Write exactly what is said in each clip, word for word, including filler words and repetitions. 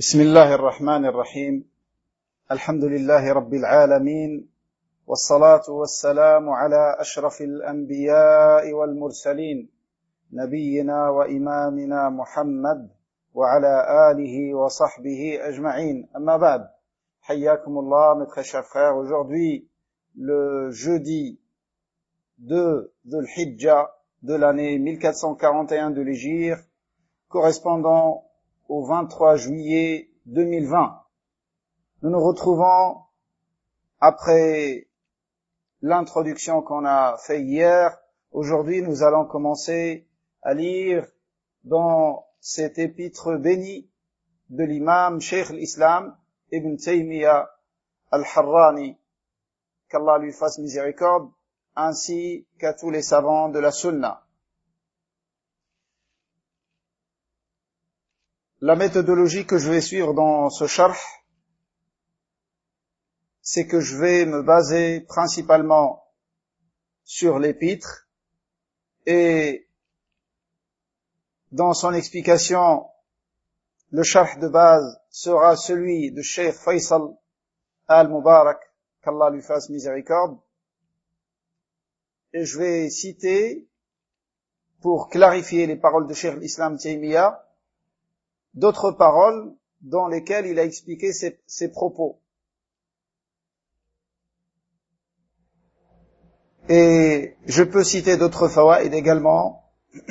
بسم الله الرحمن الرحيم الحمد لله رب العالمين والصلاة والسلام على أشرف الأنبياء والمرسلين نبينا وإمامنا محمد وعلى آله وصحبه أجمعين أما بعد حياكم الله mes très chers frères. Aujourd'hui le jeudi deux Dhul Hijjah de l'année mille quatre cent quarante et un de l'Hégire correspondant au vingt-trois juillet deux mille vingt. Nous nous retrouvons après l'introduction qu'on a fait hier. Aujourd'hui, nous allons commencer à lire dans cet épître béni de l'imam Cheikh l'Islam Ibn Taymiyyah al-Harrani, qu'Allah lui fasse miséricorde, ainsi qu'à tous les savants de la Sunna. La méthodologie que je vais suivre dans ce sharh, c'est que je vais me baser principalement sur l'épître et dans son explication, le sharh de base sera celui de Cheikh Faisal al-Mubarak, qu'Allah lui fasse miséricorde, et je vais citer, pour clarifier les paroles de Cheikh l'Islam Taymiyyah, d'autres paroles dans lesquelles il a expliqué ses, ses propos. Et je peux citer d'autres fawaïd également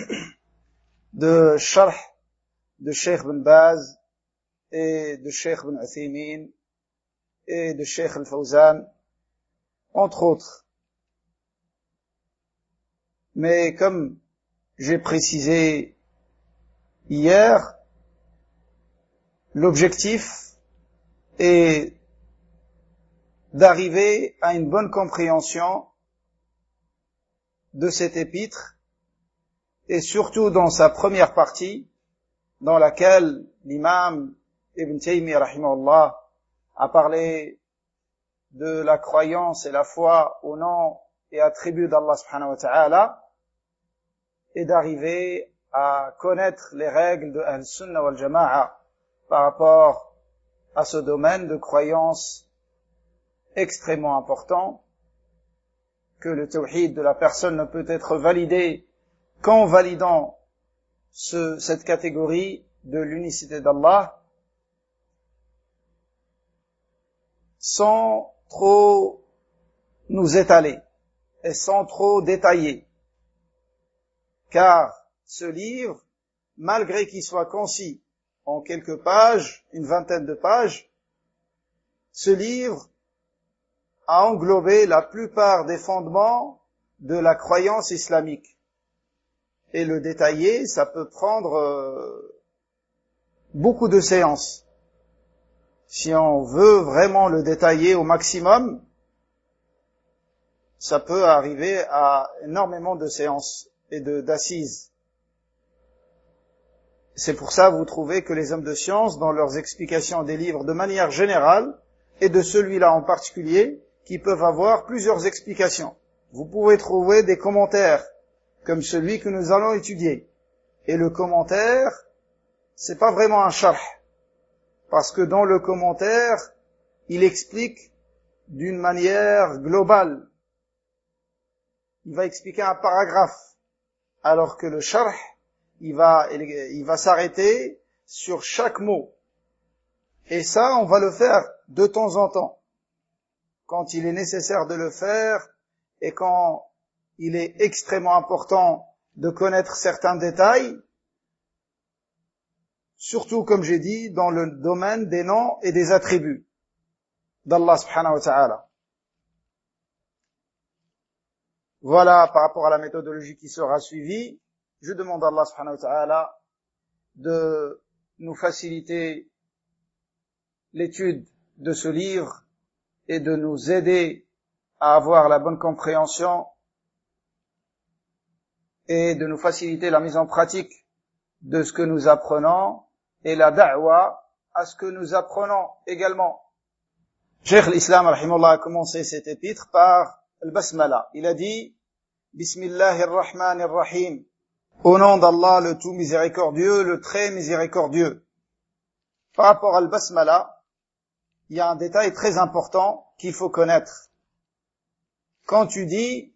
de sharh de Cheikh Ben Baz et de Cheikh Ben Uthaymin et de Cheikh Al-Fawzan, entre autres. Mais comme j'ai précisé hier, l'objectif est d'arriver à une bonne compréhension de cet épître, et surtout dans sa première partie, dans laquelle l'imam Ibn Taymiyyah rahimahullah a parlé de la croyance et la foi au nom et attributs d'Allah subhanahu wa ta'ala, et d'arriver à connaître les règles de Ahl-Sunnah wal Jama'a par rapport à ce domaine de croyance extrêmement important, que le tawhid de la personne ne peut être validé qu'en validant ce, cette catégorie de l'unicité d'Allah, sans trop nous étaler et sans trop détailler. Car ce livre, malgré qu'il soit concis en quelques pages, une vingtaine de pages, ce livre a englobé la plupart des fondements de la croyance islamique. Et le détailler, ça peut prendre euh, beaucoup de séances. Si on veut vraiment le détailler au maximum, ça peut arriver à énormément de séances et de, d'assises. C'est pour ça que vous trouvez que les hommes de science, dans leurs explications des livres de manière générale, et de celui-là en particulier, qui peuvent avoir plusieurs explications. Vous pouvez trouver des commentaires, comme celui que nous allons étudier. Et le commentaire, c'est pas vraiment un sharh, parce que dans le commentaire, il explique d'une manière globale. Il va expliquer un paragraphe, alors que le sharh, il va, il va s'arrêter sur chaque mot. Et ça, on va le faire de temps en temps, quand il est nécessaire de le faire et quand il est extrêmement important de connaître certains détails, surtout, comme j'ai dit, dans le domaine des noms et des attributs d'Allah subhanahu wa ta'ala. Voilà par rapport à la méthodologie qui sera suivie. Je demande à Allah subhanahu wa ta'ala de nous faciliter l'étude de ce livre et de nous aider à avoir la bonne compréhension et de nous faciliter la mise en pratique de ce que nous apprenons et la da'wa à ce que nous apprenons également. Cheikh l'Islam rahimahullah a commencé cet épître par al-Basmala. Il a dit Bismillahir Rahmanir Rahim. Au nom d'Allah, le tout miséricordieux, le très miséricordieux. par rapport à al-basmala, il y a un détail très important qu'il faut connaître. Quand tu dis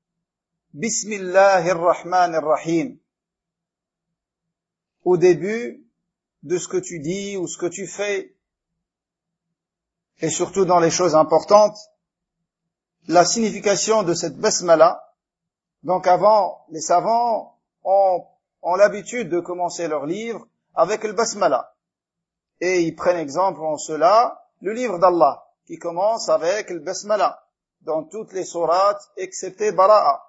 Bismillahirrahmanirrahim au début de ce que tu dis ou ce que tu fais, et surtout dans les choses importantes, la signification de cette basmala, donc avant, les savants ont, ont l'habitude de commencer leur livre avec le basmala. Et ils prennent exemple en cela le livre d'Allah, qui commence avec le basmala, dans toutes les sourates, excepté Bara'a.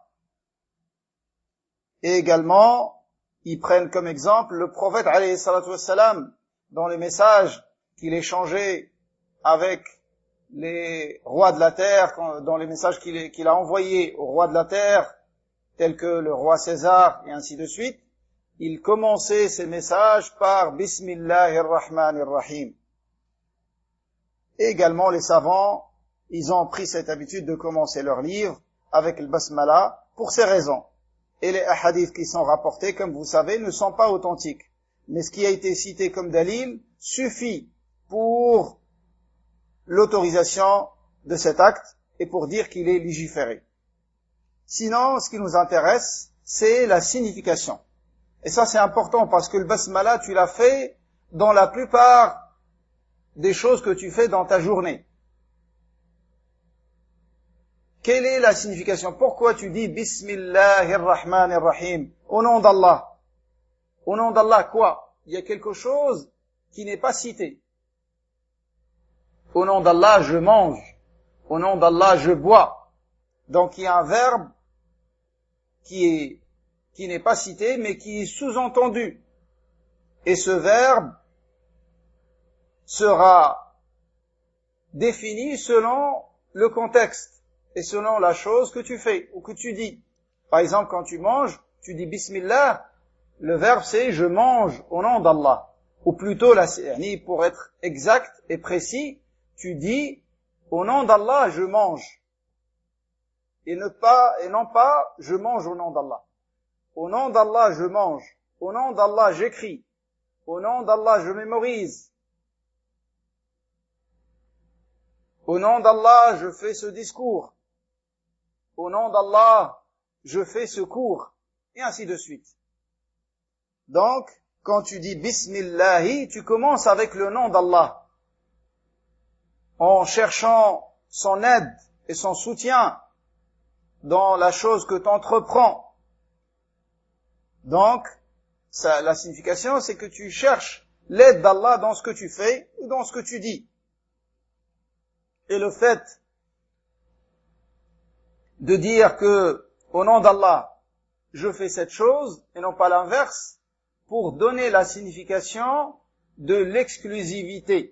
Et également, ils prennent comme exemple le prophète, alayhi salatu wassalam, dans les messages qu'il échangeait avec les rois de la terre, dans les messages qu'il, qu'il a envoyés aux rois de la terre, tels que le roi César, et ainsi de suite, il commençait ces messages par Bismillahirrahmanirrahim. Et également les savants, ils ont pris cette habitude de commencer leur livre avec le basmala pour ces raisons. Et les hadiths qui sont rapportés, comme vous savez, ne sont pas authentiques. Mais ce qui a été cité comme dalil suffit pour l'autorisation de cet acte et pour dire qu'il est légiféré. Sinon, ce qui nous intéresse, c'est la signification. Et ça, c'est important parce que le basmala, tu l'as fait dans la plupart des choses que tu fais dans ta journée. Quelle est la signification? Pourquoi tu dis Bismillahirrahmanirrahim? Au nom d'Allah. Au nom d'Allah, quoi? Il y a quelque chose qui n'est pas cité. Au nom d'Allah, je mange. Au nom d'Allah, je bois. Donc il y a un verbe qui est, qui n'est pas cité, mais qui est sous-entendu. Et ce verbe sera défini selon le contexte et selon la chose que tu fais ou que tu dis. Par exemple, quand tu manges, tu dis Bismillah, le verbe c'est je mange au nom d'Allah. Ou plutôt, pour être exact et précis, tu dis au nom d'Allah je mange. Et, ne pas, et non pas je mange au nom d'Allah. Au nom d'Allah je mange. Au nom d'Allah j'écris. Au nom d'Allah je mémorise. Au nom d'Allah je fais ce discours. Au nom d'Allah je fais ce cours. Et ainsi de suite. Donc, quand tu dis Bismillahi, tu commences avec le nom d'Allah. En cherchant son aide et son soutien dans la chose que tu entreprends. Donc, ça, la signification, c'est que tu cherches l'aide d'Allah dans ce que tu fais ou dans ce que tu dis. Et le fait de dire que, au nom d'Allah, je fais cette chose, et non pas l'inverse, pour donner la signification de l'exclusivité.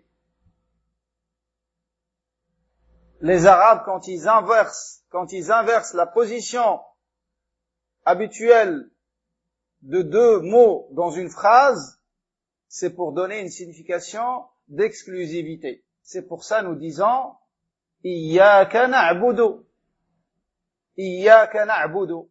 Les Arabes, quand ils inversent, quand ils inversent la position habituelle de deux mots dans une phrase, c'est pour donner une signification d'exclusivité. C'est pour ça nous disons Iyyaka na'budu. Iyyaka na'budu.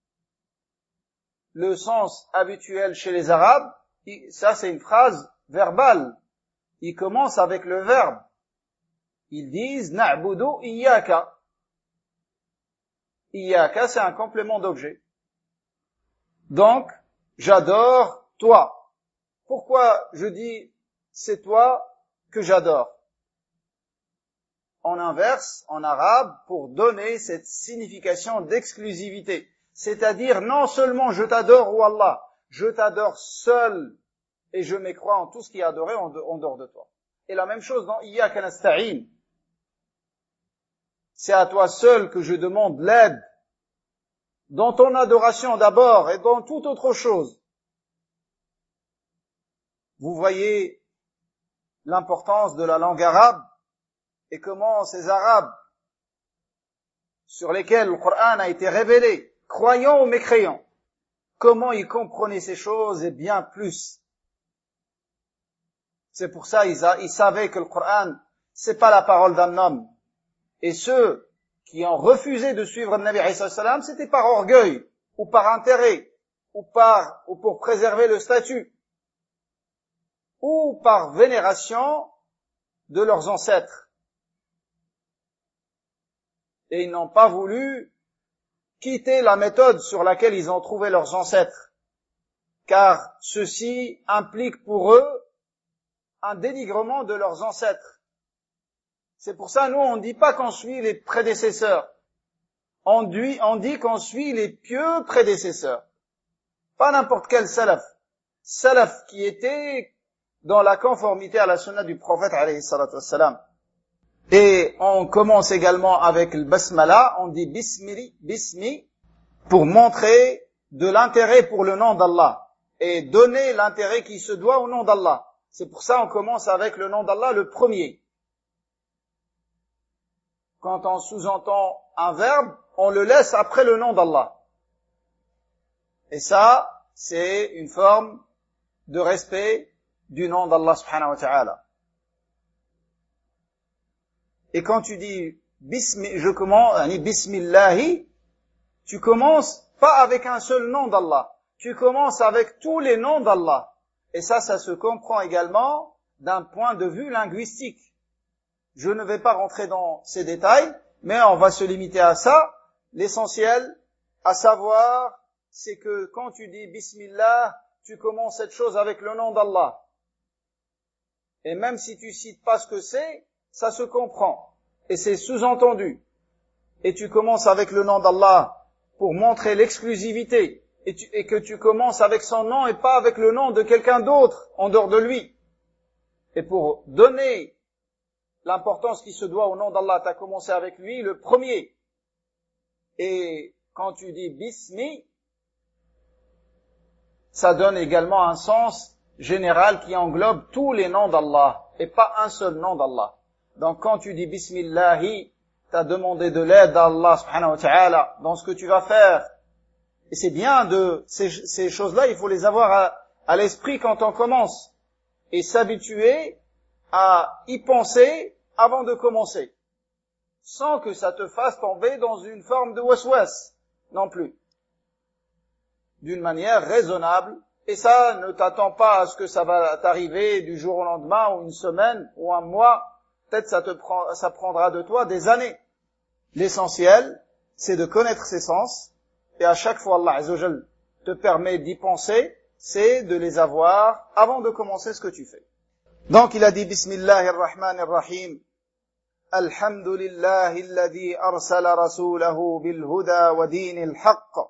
Le sens habituel chez les Arabes, ça c'est une phrase verbale. Ils commencent avec le verbe. Ils disent na'budu iyyaka. Iyyaka, c'est un complément d'objet. Donc, j'adore toi. Pourquoi je dis c'est toi que j'adore? En inverse, en arabe, pour donner cette signification d'exclusivité. C'est-à-dire, non seulement je t'adore, ou Allah, je t'adore seul, et je m'écrois en tout ce qui est adoré en dehors de toi. Et la même chose dans Iyyaka nasta'in. C'est à toi seul que je demande l'aide, dans ton adoration d'abord, et dans toute autre chose. Vous voyez l'importance de la langue arabe, et comment ces Arabes, sur lesquels le Coran a été révélé, croyants ou mécréants, comment ils comprenaient ces choses et bien plus. C'est pour ça ils, a, ils savaient que le Coran, c'est pas la parole d'un homme. Et ceux qui ont refusé de suivre le Nabi Isa salam, c'était par orgueil, ou par intérêt, ou par, ou pour préserver le statut, ou par vénération de leurs ancêtres. Et ils n'ont pas voulu quitter la méthode sur laquelle ils ont trouvé leurs ancêtres, car ceci implique pour eux un dénigrement de leurs ancêtres. C'est pour ça, nous, on ne dit pas qu'on suit les prédécesseurs. On dit, on dit qu'on suit les pieux prédécesseurs. Pas n'importe quel salaf. Salaf qui était dans la conformité à la sunna du prophète, alayhi salatu wassalam. Et on commence également avec le basmala, on dit bismi, bismi, pour montrer de l'intérêt pour le nom d'Allah et donner l'intérêt qui se doit au nom d'Allah. C'est pour ça qu'on commence avec le nom d'Allah, le premier. Quand on sous-entend un verbe, on le laisse après le nom d'Allah. Et ça, c'est une forme de respect du nom d'Allah subhanahu wa ta'ala. Et quand tu dis bismi, je commence, bismillahi, tu commences pas avec un seul nom d'Allah. Tu commences avec tous les noms d'Allah. Et ça, ça se comprend également d'un point de vue linguistique. Je ne vais pas rentrer dans ces détails, mais on va se limiter à ça. L'essentiel, à savoir, c'est que quand tu dis bismillah, tu commences cette chose avec le nom d'Allah. Et même si tu cites pas ce que c'est, ça se comprend. Et c'est sous-entendu. Et tu commences avec le nom d'Allah pour montrer l'exclusivité. Et, tu, et que tu commences avec son nom et pas avec le nom de quelqu'un d'autre en dehors de lui. Et pour donner l'importance qui se doit au nom d'Allah, tu as commencé avec lui, le premier. Et quand tu dis bismi, ça donne également un sens général qui englobe tous les noms d'Allah et pas un seul nom d'Allah. Donc quand tu dis bismillahi, tu as demandé de l'aide d'Allah subhanahu wa ta'ala dans ce que tu vas faire. Et c'est bien de ces, ces choses-là, il faut les avoir à, à l'esprit quand on commence et s'habituer à y penser avant de commencer, sans que ça te fasse tomber dans une forme de waswas non plus, d'une manière raisonnable. Et ça, ne t'attends pas à ce que ça va t'arriver du jour au lendemain, ou une semaine, ou un mois. Peut-être ça te prend, ça prendra de toi des années. L'essentiel, c'est de connaître ses sens, et à chaque fois Allah Azza wa Jal te permet d'y penser, c'est de les avoir avant de commencer ce que tu fais. Donc il a dit Bismillahir Rahmanir Rahim. Alhamdulillahi alladhi arsala rasulahu bil huda wa dinil haqq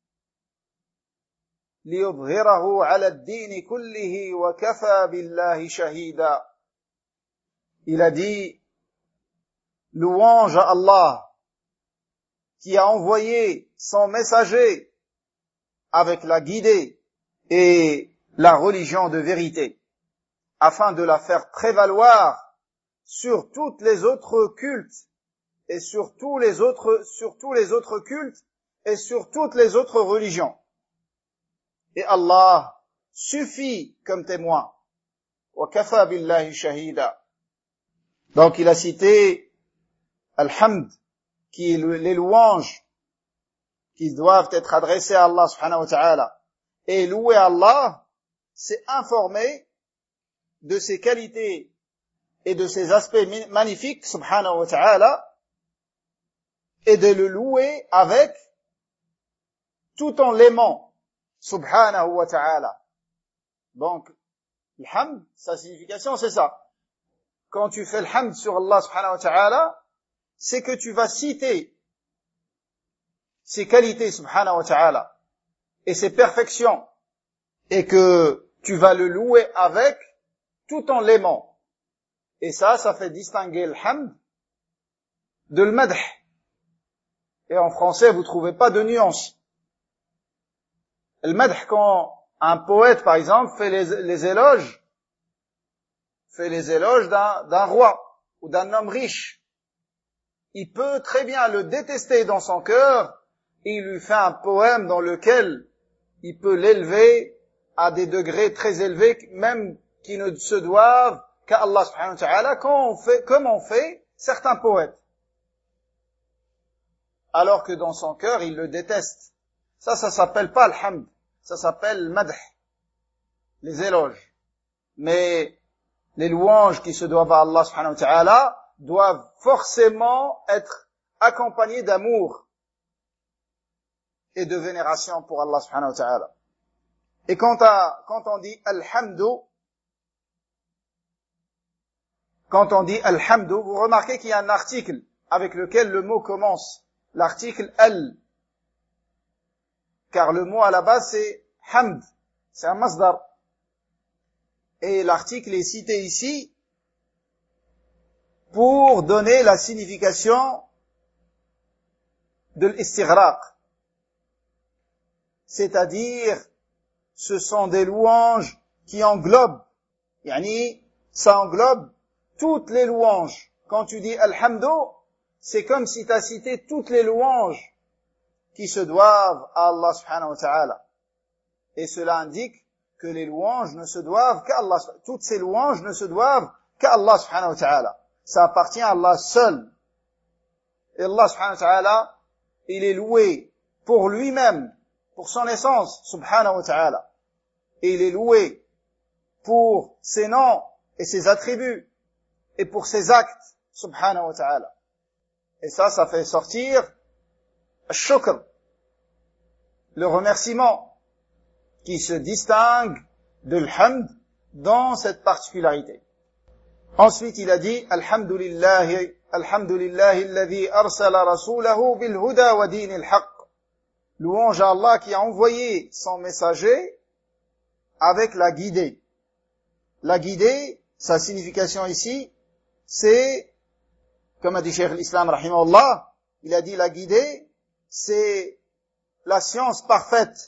liyudhhirahu ala ad-din kullihi wa kafa billahi shahida. Il a dit louange à Allah qui a envoyé son messager avec la guidée et la religion de vérité, afin de la faire prévaloir sur toutes les autres cultes et sur tous les autres, sur tous les autres cultes et sur toutes les autres religions. Et Allah suffit comme témoin. Wa kafa billahi shahida. Donc il a cité Al-Hamd, qui est les louanges qui doivent être adressées à Allah subhanahu wa ta'ala. Et louer Allah, c'est informer de ses qualités et de ses aspects magnifiques, subhanahu wa ta'ala, et de le louer avec, tout en l'aimant, subhanahu wa ta'ala. Donc, le hamd, sa signification, c'est ça. Quand tu fais le hamd sur Allah subhanahu wa ta'ala, c'est que tu vas citer ses qualités, subhanahu wa ta'ala, et ses perfections, et que tu vas le louer avec, tout en l'aimant. Et ça, ça fait distinguer le hamd de le madh. Et en français, vous trouvez pas de nuance. Le madh, quand un poète, par exemple, fait les, les éloges, fait les éloges d'un, d'un roi ou d'un homme riche, il peut très bien le détester dans son cœur, et il lui fait un poème dans lequel il peut l'élever à des degrés très élevés, même qui ne se doivent qu'à Allah subhanahu wa ta'ala, quand on fait, comme on fait certains poètes. Alors que dans son cœur, il le déteste. Ça, ça s'appelle pas le hamd. Ça s'appelle le madh. Les éloges. Mais les louanges qui se doivent à Allah subhanahu wa ta'ala doivent forcément être accompagnées d'amour et de vénération pour Allah subhanahu wa ta'ala. Et quand, à, quand on dit alhamdu, quand on dit alhamdu, vous remarquez qu'il y a un article avec lequel le mot commence, l'article al. Car le mot à la base c'est hamd, c'est un masdar. Et l'article est cité ici pour donner la signification de l'istighraq. C'est-à-dire, ce sont des louanges qui englobent, yani, ça englobe toutes les louanges. Quand tu dis alhamdu, c'est comme si tu as cité toutes les louanges qui se doivent à Allah subhanahu wa ta'ala. Et cela indique que les louanges ne se doivent qu'à Allah, toutes ces louanges ne se doivent qu'à Allah subhanahu wa ta'ala. Ça appartient à Allah seul. Et Allah subhanahu wa ta'ala, il est loué pour lui-même, pour son essence, subhanahu wa ta'ala. Et il est loué pour ses noms et ses attributs, et pour ses actes, subhanahu wa ta'ala. Et ça, ça fait sortir al-shukr, le remerciement, qui se distingue de l'hamd dans cette particularité. Ensuite, il a dit, Alhamdulillahi, Alhamdulillahi alladhi arsala rasulahu bil huda wa din al-haq. Louange à Allah qui a envoyé son messager avec la guidée. La guidée, sa signification ici, c'est, comme a dit Cheikh l'Islam rahimahullah, il a dit la guidée, c'est la science parfaite.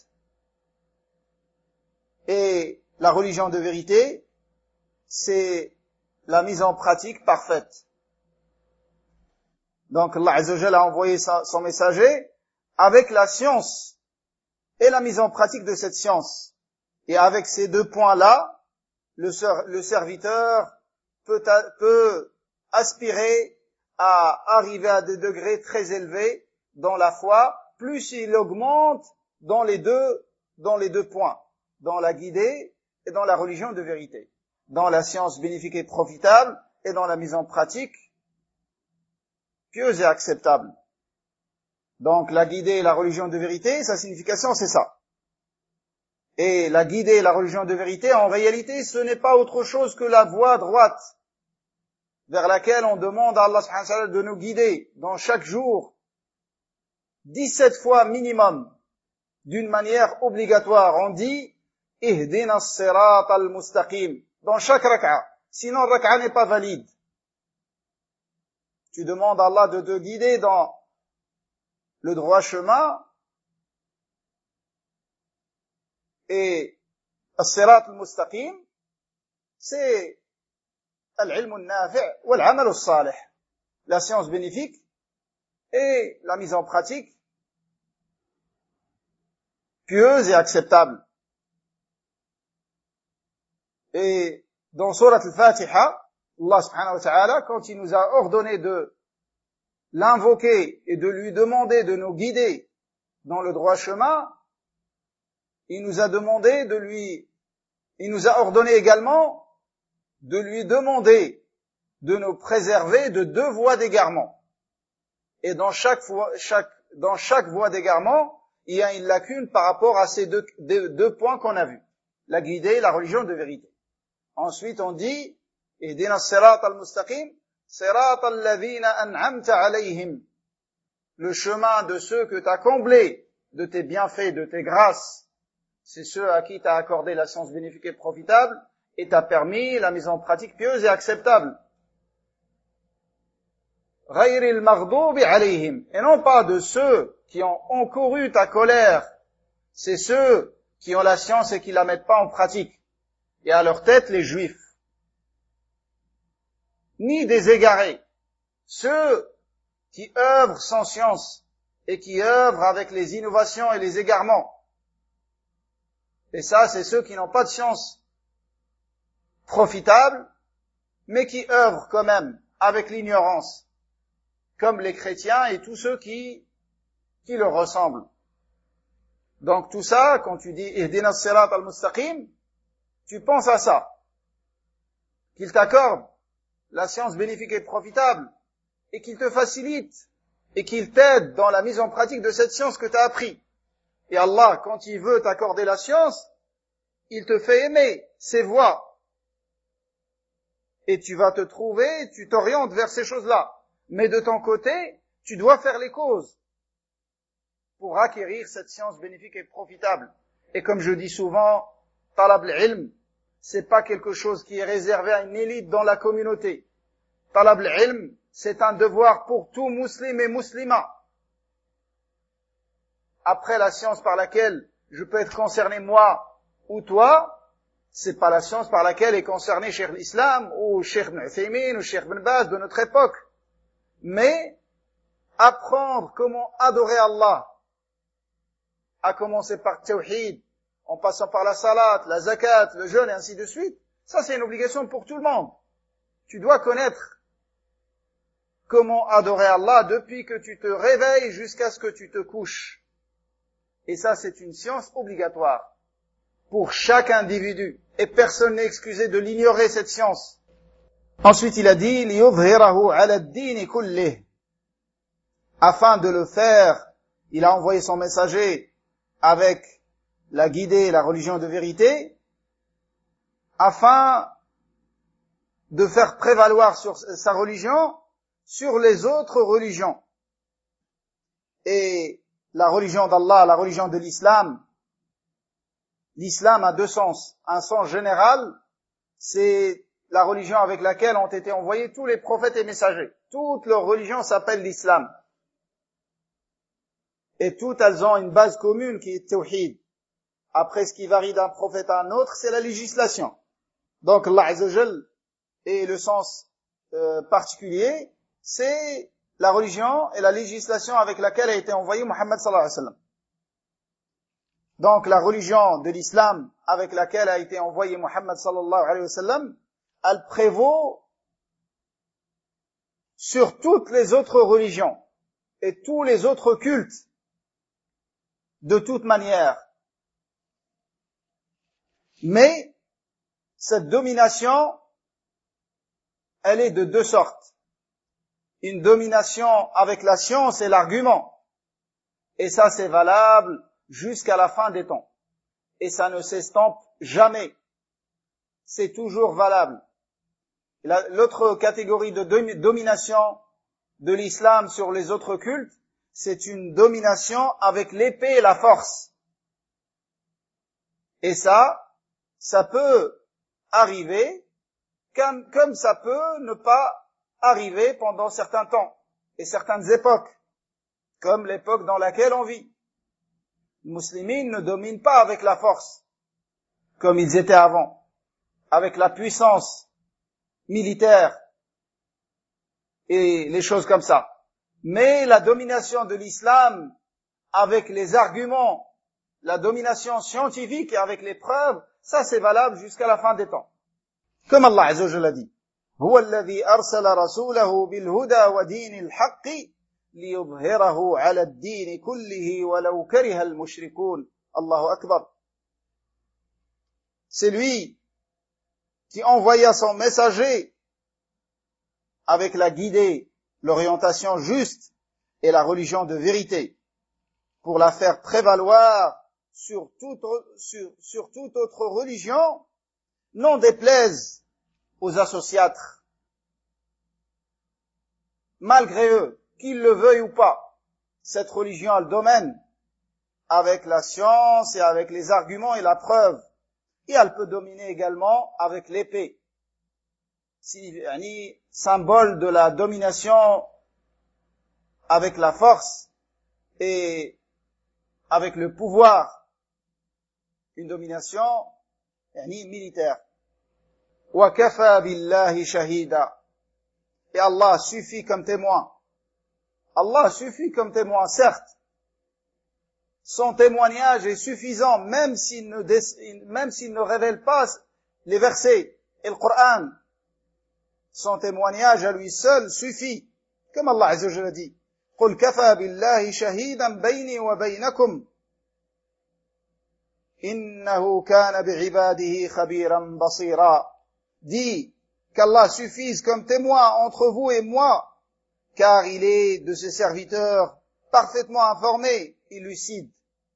Et la religion de vérité, c'est la mise en pratique parfaite. Donc Allah Azza wa Jalla a envoyé son messager avec la science et la mise en pratique de cette science. Et avec ces deux points-là, le, le serviteur peut, peut aspirer à arriver à des degrés très élevés dans la foi, plus il augmente dans les deux, dans les deux points. Dans la guidée et dans la religion de vérité, dans la science bénéfique et profitable et dans la mise en pratique pieuse et acceptable. Donc la guidée et la religion de vérité, sa signification c'est ça. Et la guidée et la religion de vérité, en réalité, ce n'est pas autre chose que la voie droite vers laquelle on demande à Allah subhanahu wa ta'ala de nous guider dans chaque jour, dix-sept fois minimum, d'une manière obligatoire. On dit Ihdina as-sirat al-mustaqim dans chaque rak'a. Sinon, le rak'a n'est pas valide. Tu demandes à Allah de te guider dans le droit chemin et as-sirat al-mustaqim, c'est al-ilm al-nafi' wal-amal al-salih, la science bénéfique et la mise en pratique pieuse et acceptable. Et dans Surat al-Fatiha, Allah subhanahu wa ta'ala, quand il nous a ordonné de l'invoquer et de lui demander de nous guider dans le droit chemin, il nous a demandé de lui, il nous a ordonné également de lui demander de nous préserver de deux voies d'égarement. Et dans chaque voie, chaque, dans chaque voie d'égarement, il y a une lacune par rapport à ces deux, deux, deux points qu'on a vus. La guidée et la religion de vérité. Ensuite, on dit, Ihdina as-sirat al-mustaqim, sirat alladhina an'amta alayhim. Le chemin de ceux que tu as comblés de tes bienfaits, de tes grâces. C'est ceux à qui tu as accordé la science bénéfique et profitable et t'a permis la mise en pratique pieuse et acceptable. Ghayril maghdubi alayhim. Et non pas de ceux qui ont encouru ta colère. C'est ceux qui ont la science et qui la mettent pas en pratique. Et à leur tête, les juifs. Ni des égarés. Ceux qui œuvrent sans science et qui œuvrent avec les innovations et les égarements. Et ça, c'est ceux qui n'ont pas de science profitable, mais qui œuvrent quand même avec l'ignorance, comme les chrétiens et tous ceux qui, qui leur ressemblent. Donc tout ça, quand tu dis Ihdina as-sirat al-mustaqim, tu penses à ça. qu'il t'accorde la science bénéfique et profitable, et qu'il te facilite, et qu'il t'aide dans la mise en pratique de cette science que tu as appris. Et Allah, quand il veut t'accorder la science, il te fait aimer ses voies. Et tu vas te trouver, tu t'orientes vers ces choses-là. Mais de ton côté, tu dois faire les causes pour acquérir cette science bénéfique et profitable. Et comme je dis souvent, talab al-ilm, c'est pas quelque chose qui est réservé à une élite dans la communauté. Talab al-ilm, c'est un devoir pour tout musulman et musulmane. Après la science par laquelle je peux être concerné moi ou toi, c'est pas la science par laquelle est concerné Cheikh l'Islam ou Cheikh Ibn Uthaymin ou Cheikh Ibn Baz de notre époque. Mais apprendre comment adorer Allah, à commencer par Tawhid, en passant par la salat, la zakat, le jeûne et ainsi de suite, ça c'est une obligation pour tout le monde. Tu dois connaître comment adorer Allah depuis que tu te réveilles jusqu'à ce que tu te couches. Et ça c'est une science obligatoire pour chaque individu. Et personne n'est excusé de l'ignorer, cette science. Ensuite il a dit, لِيُظْهِرَهُ عَلَى الدِّينِ كُلِّهِ. Afin de le faire, il a envoyé son messager avec la guidée, la religion de vérité, afin de faire prévaloir sur sa religion sur les autres religions. Et la religion d'Allah, la religion de l'islam, l'islam a deux sens. Un sens général, c'est la religion avec laquelle ont été envoyés tous les prophètes et messagers. Toutes leurs religions s'appellent l'islam. Et toutes elles ont une base commune qui est tawhid. Après, ce qui varie d'un prophète à un autre, c'est la législation. Donc, Allah Azza wa Jal, et le sens euh, particulier, c'est la religion et la législation avec laquelle a été envoyé Muhammad sallallahu alayhi wa sallam. Donc, la religion de l'islam avec laquelle a été envoyé Muhammad sallallahu alayhi wa sallam, elle prévaut sur toutes les autres religions et tous les autres cultes, de toute manière. Mais cette domination, elle est de deux sortes. Une domination avec la science et l'argument. Et ça, c'est valable jusqu'à la fin des temps. Et ça ne s'estompe jamais. C'est toujours valable. L'autre catégorie de domination de l'islam sur les autres cultes, c'est une domination avec l'épée et la force. Et ça, ça peut arriver comme, comme ça peut ne pas arriver pendant certains temps et certaines époques, comme l'époque dans laquelle on vit. Les musulmans ne dominent pas avec la force, comme ils étaient avant, avec la puissance militaire et les choses comme ça. Mais la domination de l'islam avec les arguments, la domination scientifique et avec les preuves, ça c'est valable jusqu'à la fin des temps. Comme Allah Azza wa Jalla dit, هو الذي أرسل رسوله بالهدى ودين الحق ليظهره على الدين كله ولو كره المشركون. الله أكبر. C'est lui qui envoya son messager avec la guidée, l'orientation juste et la religion de vérité, pour la faire prévaloir sur toute, sur, sur toute autre religion, n'en déplaise aux associatres, malgré eux, qu'ils le veuillent ou pas. Cette religion a le domaine avec la science et avec les arguments et la preuve, et elle peut dominer également avec l'épée. Si, yani, symbole de la domination avec la force et avec le pouvoir, une domination yani, militaire. وَكَفَى بِاللَّهِ شَهِيدًا. Et Allah suffit comme témoin. Allah suffit comme témoin, certes. Son témoignage est suffisant, même s'il ne, même s'il ne révèle pas les versets et le Coran. Son témoignage à lui seul suffit. Comme Allah Azza wa Jalla dit, قُلْ كَفَى بِاللَّهِ شَهِيدًا بَيْنِي وَبَيْنَكُمْ إِنَّهُ كَانَ بِعِبَادِهِ خَبِيرًا بَصِيرًا. Dis qu'Allah suffise comme témoin entre vous et moi, car il est de ses serviteurs parfaitement informé et lucide.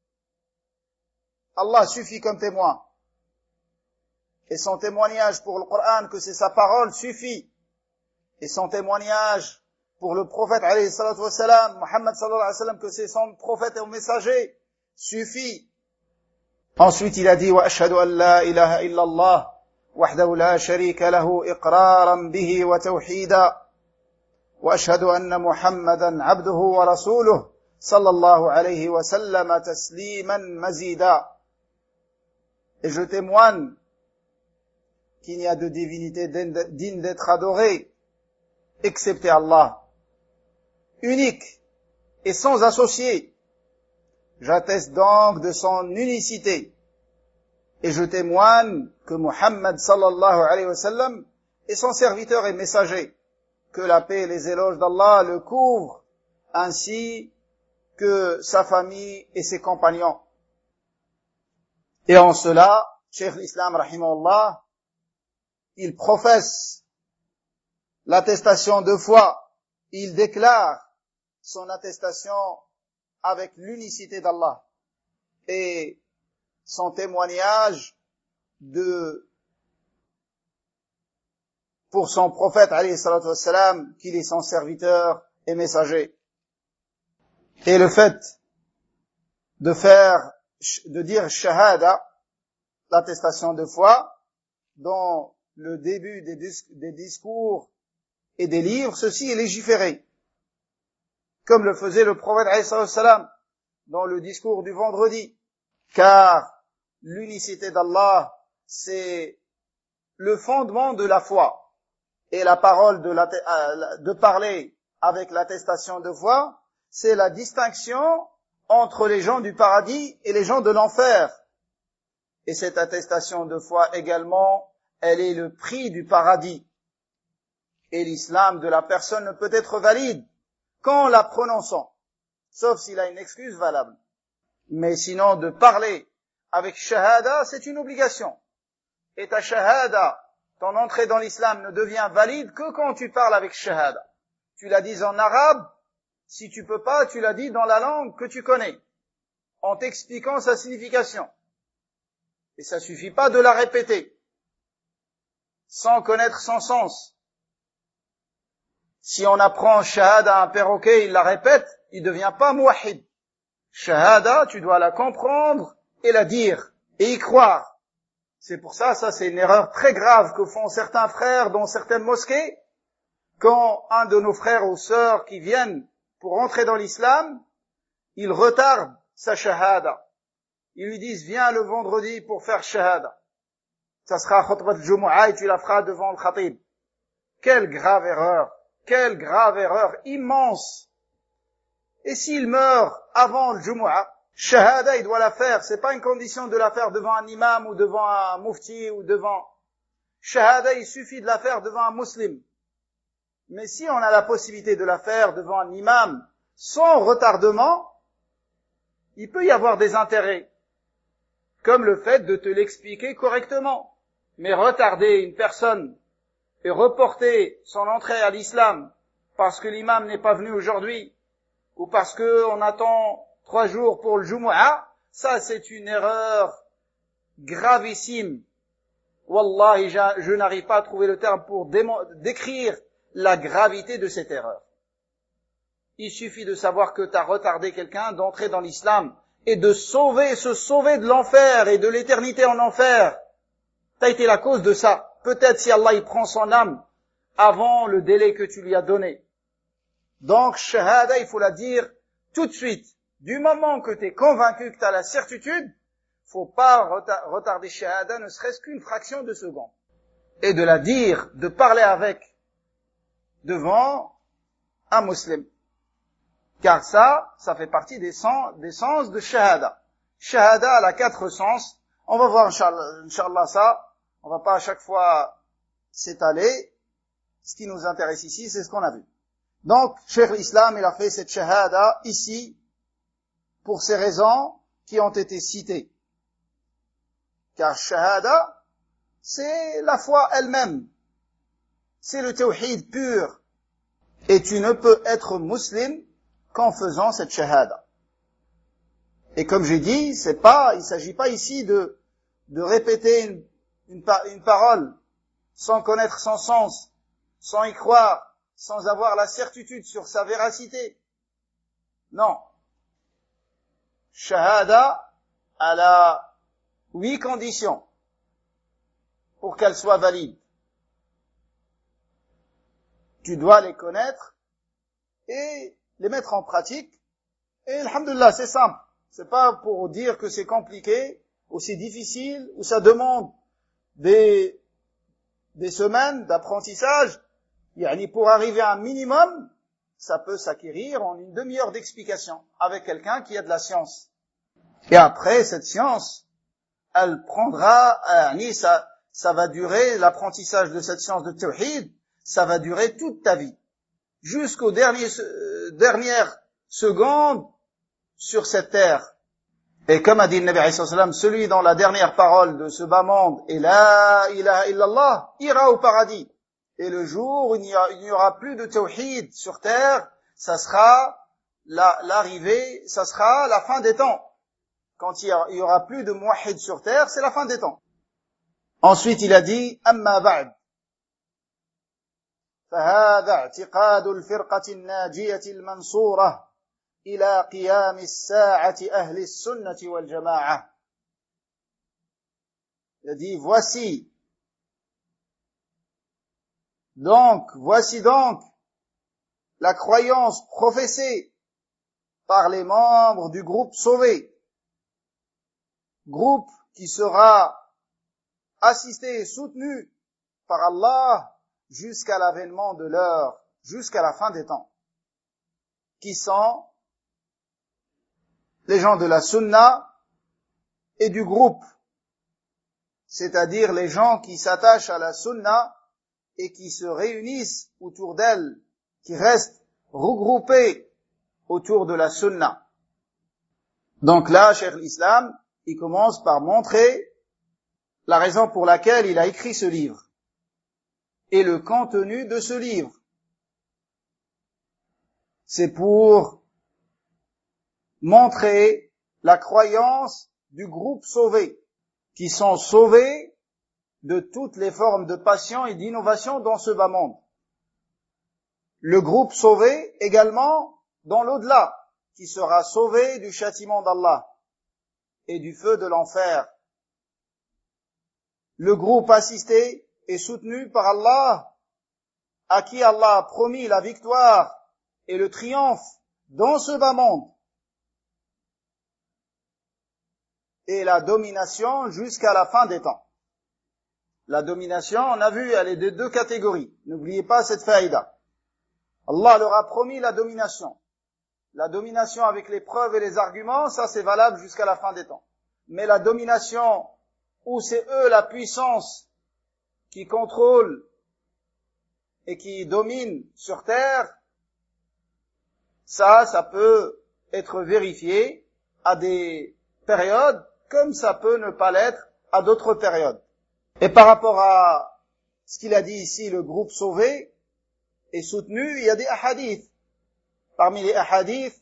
Allah suffit comme témoin. Et son témoignage pour le Coran, que c'est sa parole, suffit. Et son témoignage pour le prophète, alayhi salatu wassalam, Muhammad sallallahu alayhi wa sallam, que c'est son prophète et messager, suffit. Ensuite, il a dit, wa ashhadu an la ilaha illallah, wahdahu la sharika lahu, iqraran bihi wa tawhida, wa ashhadu anna Muhammadan abduhu wa rasuluh, sallallahu alayhi wa sallam, tasliman mazida. Et je témoigne qu'il n'y a de divinité digne d'être adorée, excepté Allah, unique et sans associé. J'atteste donc de son unicité, et je témoigne que Muhammad sallallahu alayhi wa sallam est son serviteur et messager, que la paix et les éloges d'Allah le couvrent, ainsi que sa famille et ses compagnons. Et en cela, Cheikh l'Islam rahimahullah, il professe l'attestation de foi, il déclare son attestation avec l'unicité d'Allah et son témoignage de pour son prophète alayhi salatu wassalam qu'il est son serviteur et messager. Et le fait de faire de dire shahada, l'attestation de foi, dans le début des, dis- des discours et des livres, ceci est légiféré, comme le faisait le prophète alayhi salatu wassalam dans le discours du vendredi, car l'unicité d'Allah, c'est le fondement de la foi, et la parole de, la, de parler avec l'attestation de foi, c'est la distinction entre les gens du paradis et les gens de l'enfer. Et cette attestation de foi également, elle est le prix du paradis. Et l'islam de la personne ne peut être valide qu'en la prononçant, sauf s'il a une excuse valable. Mais sinon, de parler avec shahada, c'est une obligation. Et ta shahada, ton entrée dans l'islam ne devient valide que quand tu parles avec shahada. Tu la dis en arabe, si tu peux pas, tu la dis dans la langue que tu connais, en t'expliquant sa signification. Et ça suffit pas de la répéter, sans connaître son sens. Si on apprend shahada à un perroquet, il la répète, il devient pas mouahid. Shahada, tu dois la comprendre et la dire, et y croire. C'est pour ça, ça c'est une erreur très grave que font certains frères dans certaines mosquées, quand un de nos frères ou sœurs qui viennent pour entrer dans l'islam, ils retardent sa shahada. Ils lui disent, viens le vendredi pour faire shahada. Ça sera khutbat al-Jumu'ah et tu la feras devant le khatib. Quelle grave erreur, quelle grave erreur immense. Et s'il meurt avant le Jumu'ah, shahada, il doit la faire. C'est pas une condition de la faire devant un imam ou devant un mufti ou devant... Shahada, il suffit de la faire devant un musulman. Mais si on a la possibilité de la faire devant un imam sans retardement, il peut y avoir des intérêts, comme le fait de te l'expliquer correctement. Mais retarder une personne et reporter son entrée à l'islam parce que l'imam n'est pas venu aujourd'hui ou parce qu'on attend trois jours pour le Jumu'ah, ça c'est une erreur gravissime. Wallahi, je n'arrive pas à trouver le terme pour décrire la gravité de cette erreur. Il suffit de savoir que tu as retardé quelqu'un d'entrer dans l'islam et de sauver, se sauver de l'enfer et de l'éternité en enfer. Tu as été la cause de ça. Peut-être si Allah il prend son âme avant le délai que tu lui as donné. Donc, shahada, il faut la dire tout de suite. Du moment que tu es convaincu que tu as la certitude, faut pas retarder shahada ne serait-ce qu'une fraction de seconde. Et de la dire, de parler avec devant un musulman. Car ça, ça fait partie des sens, des sens de shahada. Shahada, elle a quatre sens. On va voir, Inch'Allah, Inch'Allah ça. On va pas à chaque fois s'étaler. Ce qui nous intéresse ici, c'est ce qu'on a vu. Donc, Cheikh l'Islam, il a fait cette shahada ici, pour ces raisons qui ont été citées. Car shahada, c'est la foi elle-même. c'est le tawhid pur. Et tu ne peux être musulman qu'en faisant cette shahada. Et comme j'ai dit, c'est pas, il ne s'agit pas ici de, de répéter une, une, une parole sans connaître son sens, sans y croire, sans avoir la certitude sur sa véracité. Non. Shahada, elle a huit conditions pour qu'elle soit valide. Tu dois les connaître et les mettre en pratique. Et alhamdoulilah, c'est simple. C'est pas pour dire que c'est compliqué, ou c'est difficile, ou ça demande des, des semaines d'apprentissage. Yani pour arriver à un minimum, ça peut s'acquérir en une demi-heure d'explication avec quelqu'un qui a de la science. Et après, cette science, elle prendra, yani ça, ça va durer, l'apprentissage de cette science de tawhid, ça va durer toute ta vie. Jusqu'aux dernières, euh, dernières secondes sur cette terre. Et comme a dit le Nabi alayhi salam, celui dans la dernière parole de ce bas monde, et la ilaha illallah, ira au paradis. Et le jour où il n'y, a, il n'y aura plus de tawhid sur terre, ça sera la, l'arrivée, ça sera la fin des temps. Quand il y aura plus de muwahhid sur terre, c'est la fin des temps. Ensuite, il a dit, amma ba'd. فهذا اعتقاد الفرقة الناجية المنصورة إلى قيام الساعة أهل السنة والجماعة. Il a dit, voici donc, voici donc la croyance professée par les membres du groupe sauvé, groupe qui sera assisté et soutenu par Allah jusqu'à l'avènement de l'heure, jusqu'à la fin des temps, qui sont les gens de la sunna et du groupe, c'est-à-dire les gens qui s'attachent à la sunna et qui se réunissent autour d'elle, qui restent regroupés autour de la sunna. Donc là, Cheikh l'Islam, il commence par montrer la raison pour laquelle il a écrit ce livre et le contenu de ce livre. C'est pour montrer la croyance du groupe sauvé, qui sont sauvés de toutes les formes de passion et d'innovation dans ce bas monde. Le groupe sauvé également dans l'au-delà, qui sera sauvé du châtiment d'Allah et du feu de l'enfer. Le groupe assisté et soutenu par Allah, à qui Allah a promis la victoire et le triomphe dans ce bas monde, et la domination jusqu'à la fin des temps. La domination, on a vu, elle est de deux catégories. N'oubliez pas cette faïda. Allah leur a promis la domination. La domination avec les preuves et les arguments, ça c'est valable jusqu'à la fin des temps. Mais la domination où c'est eux la puissance qui contrôle et qui domine sur terre, ça, ça peut être vérifié à des périodes comme ça peut ne pas l'être à d'autres périodes. Et par rapport à ce qu'il a dit ici, le groupe sauvé et soutenu, il y a des ahadiths. Parmi les ahadiths,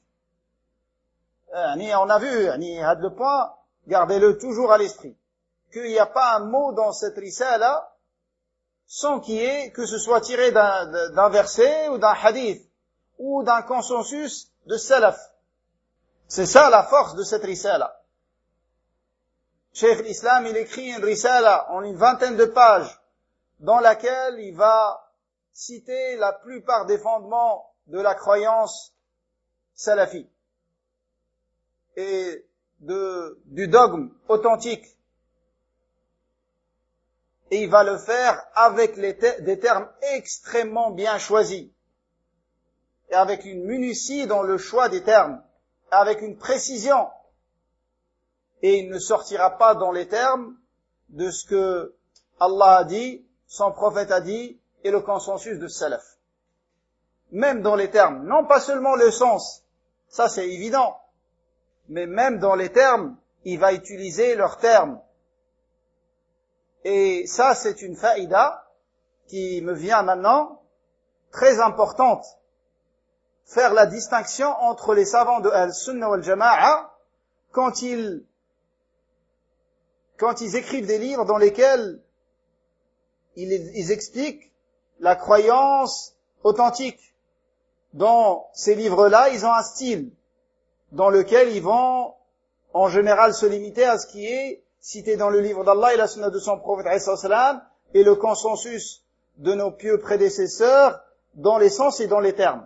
on a vu, le point, gardez-le toujours à l'esprit, qu'il n'y a pas un mot dans cette risala sans qu'il y ait, que ce soit tiré d'un, d'un verset ou d'un hadith ou d'un consensus de salaf. C'est ça la force de cette risala. Cheikh l'Islam, il écrit une risala en une vingtaine de pages dans laquelle il va citer la plupart des fondements de la croyance salafi et de, du dogme authentique. Et il va le faire avec les te- des termes extrêmement bien choisis et avec une minutie dans le choix des termes, avec une précision. Et il ne sortira pas dans les termes de ce que Allah a dit, son prophète a dit, et le consensus de salaf. Même dans les termes, non pas seulement le sens, ça c'est évident, mais même dans les termes, il va utiliser leurs termes. Et ça c'est une faïda qui me vient maintenant, très importante. Faire la distinction entre les savants de Al-Sunnah wal-Jama'a quand ils, quand ils écrivent des livres dans lesquels ils, ils expliquent la croyance authentique. Dans ces livres-là, ils ont un style dans lequel ils vont en général se limiter à ce qui est cité dans le livre d'Allah et la sunna de son prophète et le consensus de nos pieux prédécesseurs dans les sens et dans les termes.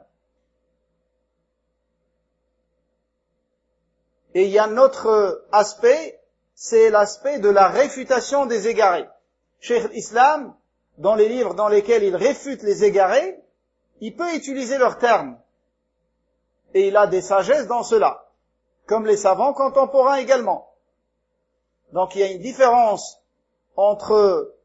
Et il y a un autre aspect, c'est l'aspect de la réfutation des égarés. Cheikh l'Islam, dans les livres dans lesquels il réfute les égarés, il peut utiliser leurs termes. Et il a des sagesses dans cela, comme les savants contemporains également. Donc il y a une différence entre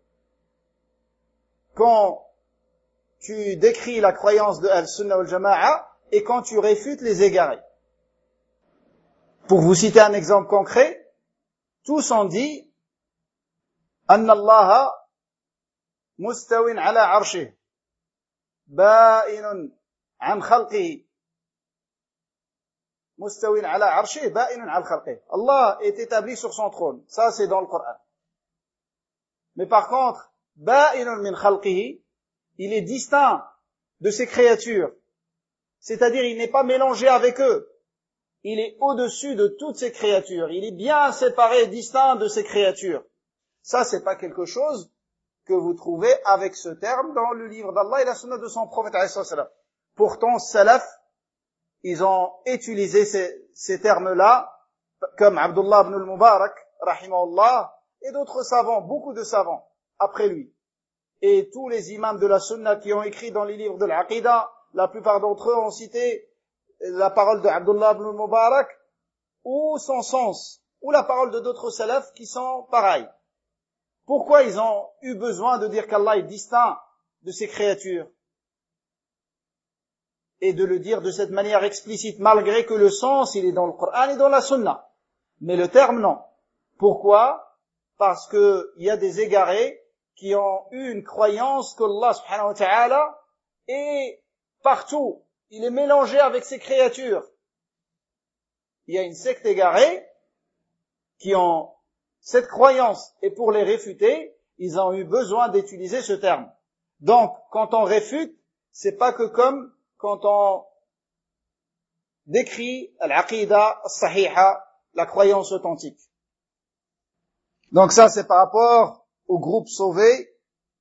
quand tu décris la croyance de Al-Sunnah wal-Jama'a et quand tu réfutes les égarés. Pour vous citer un exemple concret, tous ont dit « Anna Allaha mustawin ala arshih, ba'inun an khalqihi » Mustawin ala arshih, ba'inun an khalqihi. Allah est établi sur son trône. Ça, c'est dans le Coran. Mais par contre, ba'inun min khalqihi, il est distinct de ses créatures. C'est-à-dire, il n'est pas mélangé avec eux. Il est au-dessus de toutes ces créatures. Il est bien séparé et distinct de ces créatures. Ça, c'est pas quelque chose que vous trouvez avec ce terme dans le livre d'Allah et la sunna de son prophète. Pourtant, salaf, ils ont utilisé ces, ces termes-là, comme Abdullah ibn al-Mubarak, rahimahullah, et d'autres savants, beaucoup de savants, après lui. Et tous les imams de la sunna qui ont écrit dans les livres de l'Aqidah, la plupart d'entre eux ont cité la parole de Abdullah ibn al-Mubarak, ou son sens, ou la parole de d'autres salafs qui sont pareils. Pourquoi ils ont eu besoin de dire qu'Allah est distinct de ses créatures? Et de le dire de cette manière explicite, malgré que le sens, il est dans le Coran et dans la Sunna. Mais le terme, non. Pourquoi? Parce que il y a des égarés qui ont eu une croyance qu'Allah subhanahu wa ta'ala est partout. Il est mélangé avec ses créatures. Il y a une secte égarée qui ont cette croyance. Et pour les réfuter, ils ont eu besoin d'utiliser ce terme. Donc, quand on réfute, c'est pas que comme quand on décrit al-aqidah as-sahiha, la croyance authentique. Donc ça, c'est par rapport au groupe sauvé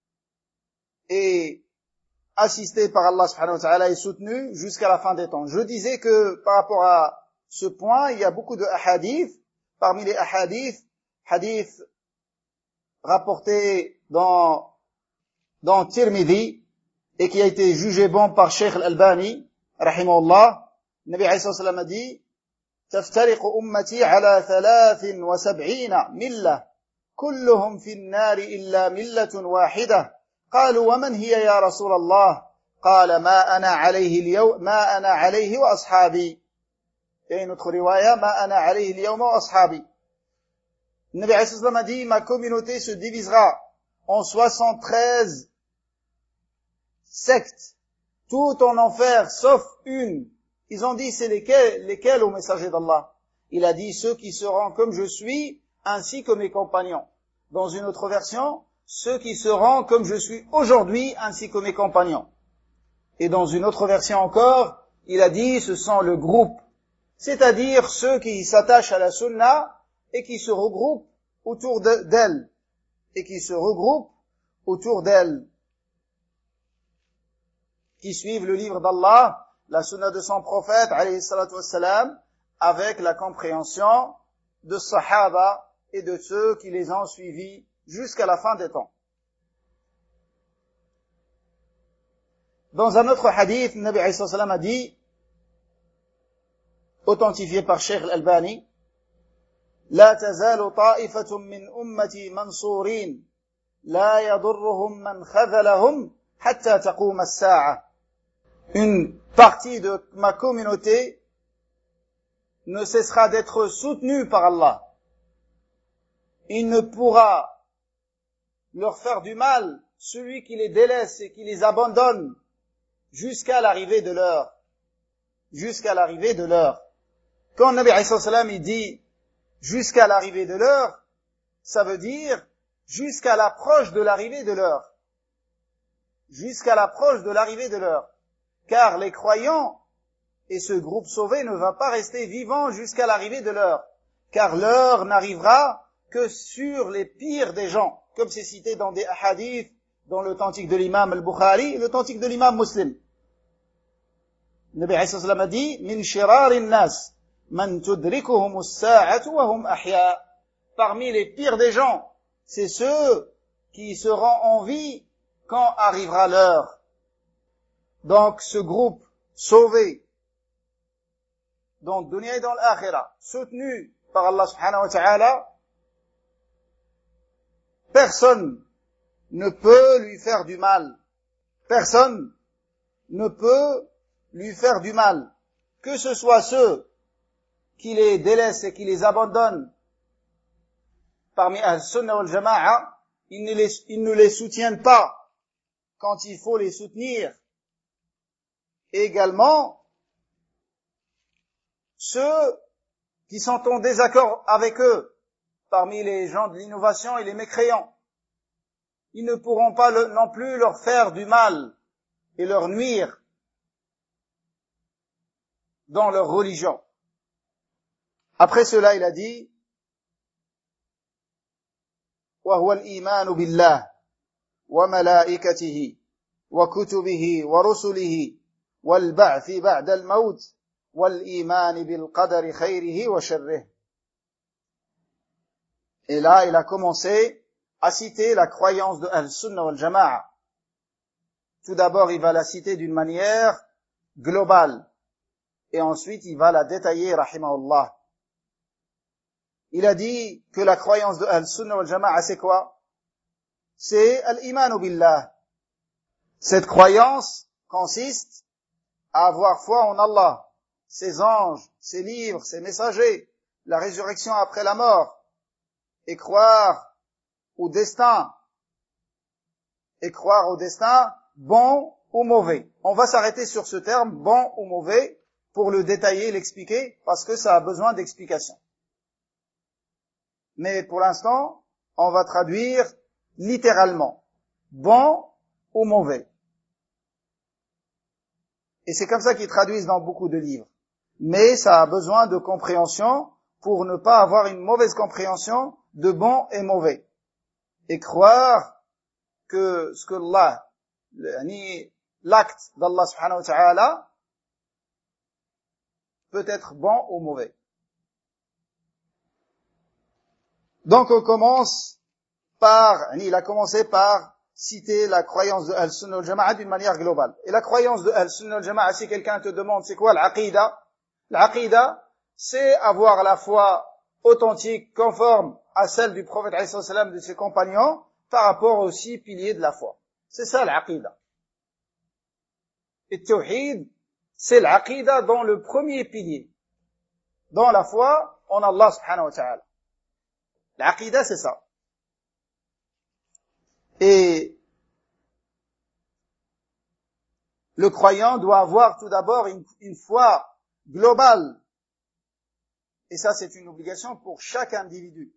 et assisté par Allah subhanahu wa ta'ala et soutenu jusqu'à la fin des temps. Je disais que par rapport à ce point, il y a beaucoup de hadiths. Parmi les hadiths, hadiths rapportés dans, dans Tirmidhi, et qui a été jugé bon par Cheikh Al-Albani, rahimahullah, le Nabi alayhi sallam a dit, تفترق أمتي على ثلاث وسبعين ملة كلهم في النار إلا ملة واحدة قالوا ومن هي يا رسول الله قال ما أنا عليه اليوم ما أنا عليه وأصحابي. Et une autre riwaya, ما أنا عليه اليوم وأصحابي. Le Nabi alayhi sallam a dit, ma communauté se divisera en soixante-treize sectes, tout en enfer, sauf une. Ils ont dit, c'est lesquels, lesquels au messager d'Allah? Il a dit, ceux qui seront comme je suis, ainsi que mes compagnons. Dans une autre version, ceux qui seront comme je suis aujourd'hui, ainsi que mes compagnons. Et dans une autre version encore, il a dit, ce sont le groupe, c'est-à-dire ceux qui s'attachent à la sunna et qui se regroupent autour d'elle, et qui se regroupent autour d'elle, qui suivent le livre d'Allah, la sunna de son prophète, alayhi salatu wassalam, avec la compréhension de Sahaba et de ceux qui les ont suivis jusqu'à la fin des temps. Dans un autre hadith, le Nabi alayhi salatu wassalam a dit, authentifié par Cheikh Al-Albani, لا تزال طائفة من أمتي منصورين لا يضرهم من خذلهم حتى تقوم الساعة. Une partie de ma communauté ne cessera d'être soutenue par Allah. Il ne pourra leur faire du mal celui qui les délaisse et qui les abandonne jusqu'à l'arrivée de l'heure. Jusqu'à l'arrivée de l'heure. Quand Nabi alayhi salam il dit jusqu'à l'arrivée de l'heure, ça veut dire jusqu'à l'approche de l'arrivée de l'heure. Jusqu'à l'approche de l'arrivée de l'heure. Car les croyants et ce groupe sauvé ne va pas rester vivant jusqu'à l'arrivée de l'heure. Car l'heure n'arrivera que sur les pires des gens. Comme c'est cité dans des hadiths, dans l'authentique de l'imam al-Bukhari et l'authentique de l'imam Muslim. Nabi alayhi salam a dit, min shirarin nas, man tudrikuhum as-sa'atu wa hum ahya. Parmi les pires des gens, c'est ceux qui seront en vie quand arrivera l'heure. Donc, ce groupe sauvé, dans le dunya et dans l'akhirah, soutenu par Allah subhanahu wa ta'ala, personne ne peut lui faire du mal. Personne ne peut lui faire du mal. Que ce soit ceux qui les délaissent et qui les abandonnent parmi Ahl-Sunnah wal Jama'a, ils ne les, ils ne les soutiennent pas quand il faut les soutenir. Et également, ceux qui sont en désaccord avec eux, parmi les gens de l'innovation et les mécréants, ils ne pourront pas le, non plus leur faire du mal et leur nuire dans leur religion. Après cela, il a dit, وهو الإيمان بالله وملائكته وكتبه ورسله والبعث بعد الموت والإيمان بالقدر خيره وشره. Et là, il a commencé à citer la croyance de Ahl-Sunnah wal Jama'a. Tout d'abord, il va la citer d'une manière globale. Et ensuite, il va la détailler, rahimahullah. Il a dit que la croyance de Ahl-Sunnah wal Jama'a, c'est quoi? C'est al-imanu billah. Cette croyance consiste à avoir foi en Allah, ses anges, ses livres, ses messagers, la résurrection après la mort, et croire au destin, et croire au destin bon ou mauvais. On va s'arrêter sur ce terme, bon ou mauvais, pour le détailler, l'expliquer, parce que ça a besoin d'explication. Mais pour l'instant, on va traduire littéralement, bon ou mauvais. Et c'est comme ça qu'ils traduisent dans beaucoup de livres. Mais ça a besoin de compréhension pour ne pas avoir une mauvaise compréhension de bon et mauvais. Et croire que ce que Allah, l'acte d'Allah subhanahu wa ta'ala, peut être bon ou mauvais. Donc on commence par, il a commencé par citer la croyance de Ahl-Sunnah wal Jama'a d'une manière globale. Et la croyance de Ahl-Sunnah wal Jama'a, si quelqu'un te demande c'est quoi l'aqida, l'aqida, c'est avoir la foi authentique, conforme à celle du prophète alayhi salam de ses compagnons, par rapport aux six piliers de la foi. C'est ça l'aqida. Et tawhid, c'est l'aqida dans le premier pilier, dans la foi en Allah subhanahu wa ta'ala. L'aqida, c'est ça. Et le croyant doit avoir tout d'abord une, une foi globale. Et ça, c'est une obligation pour chaque individu.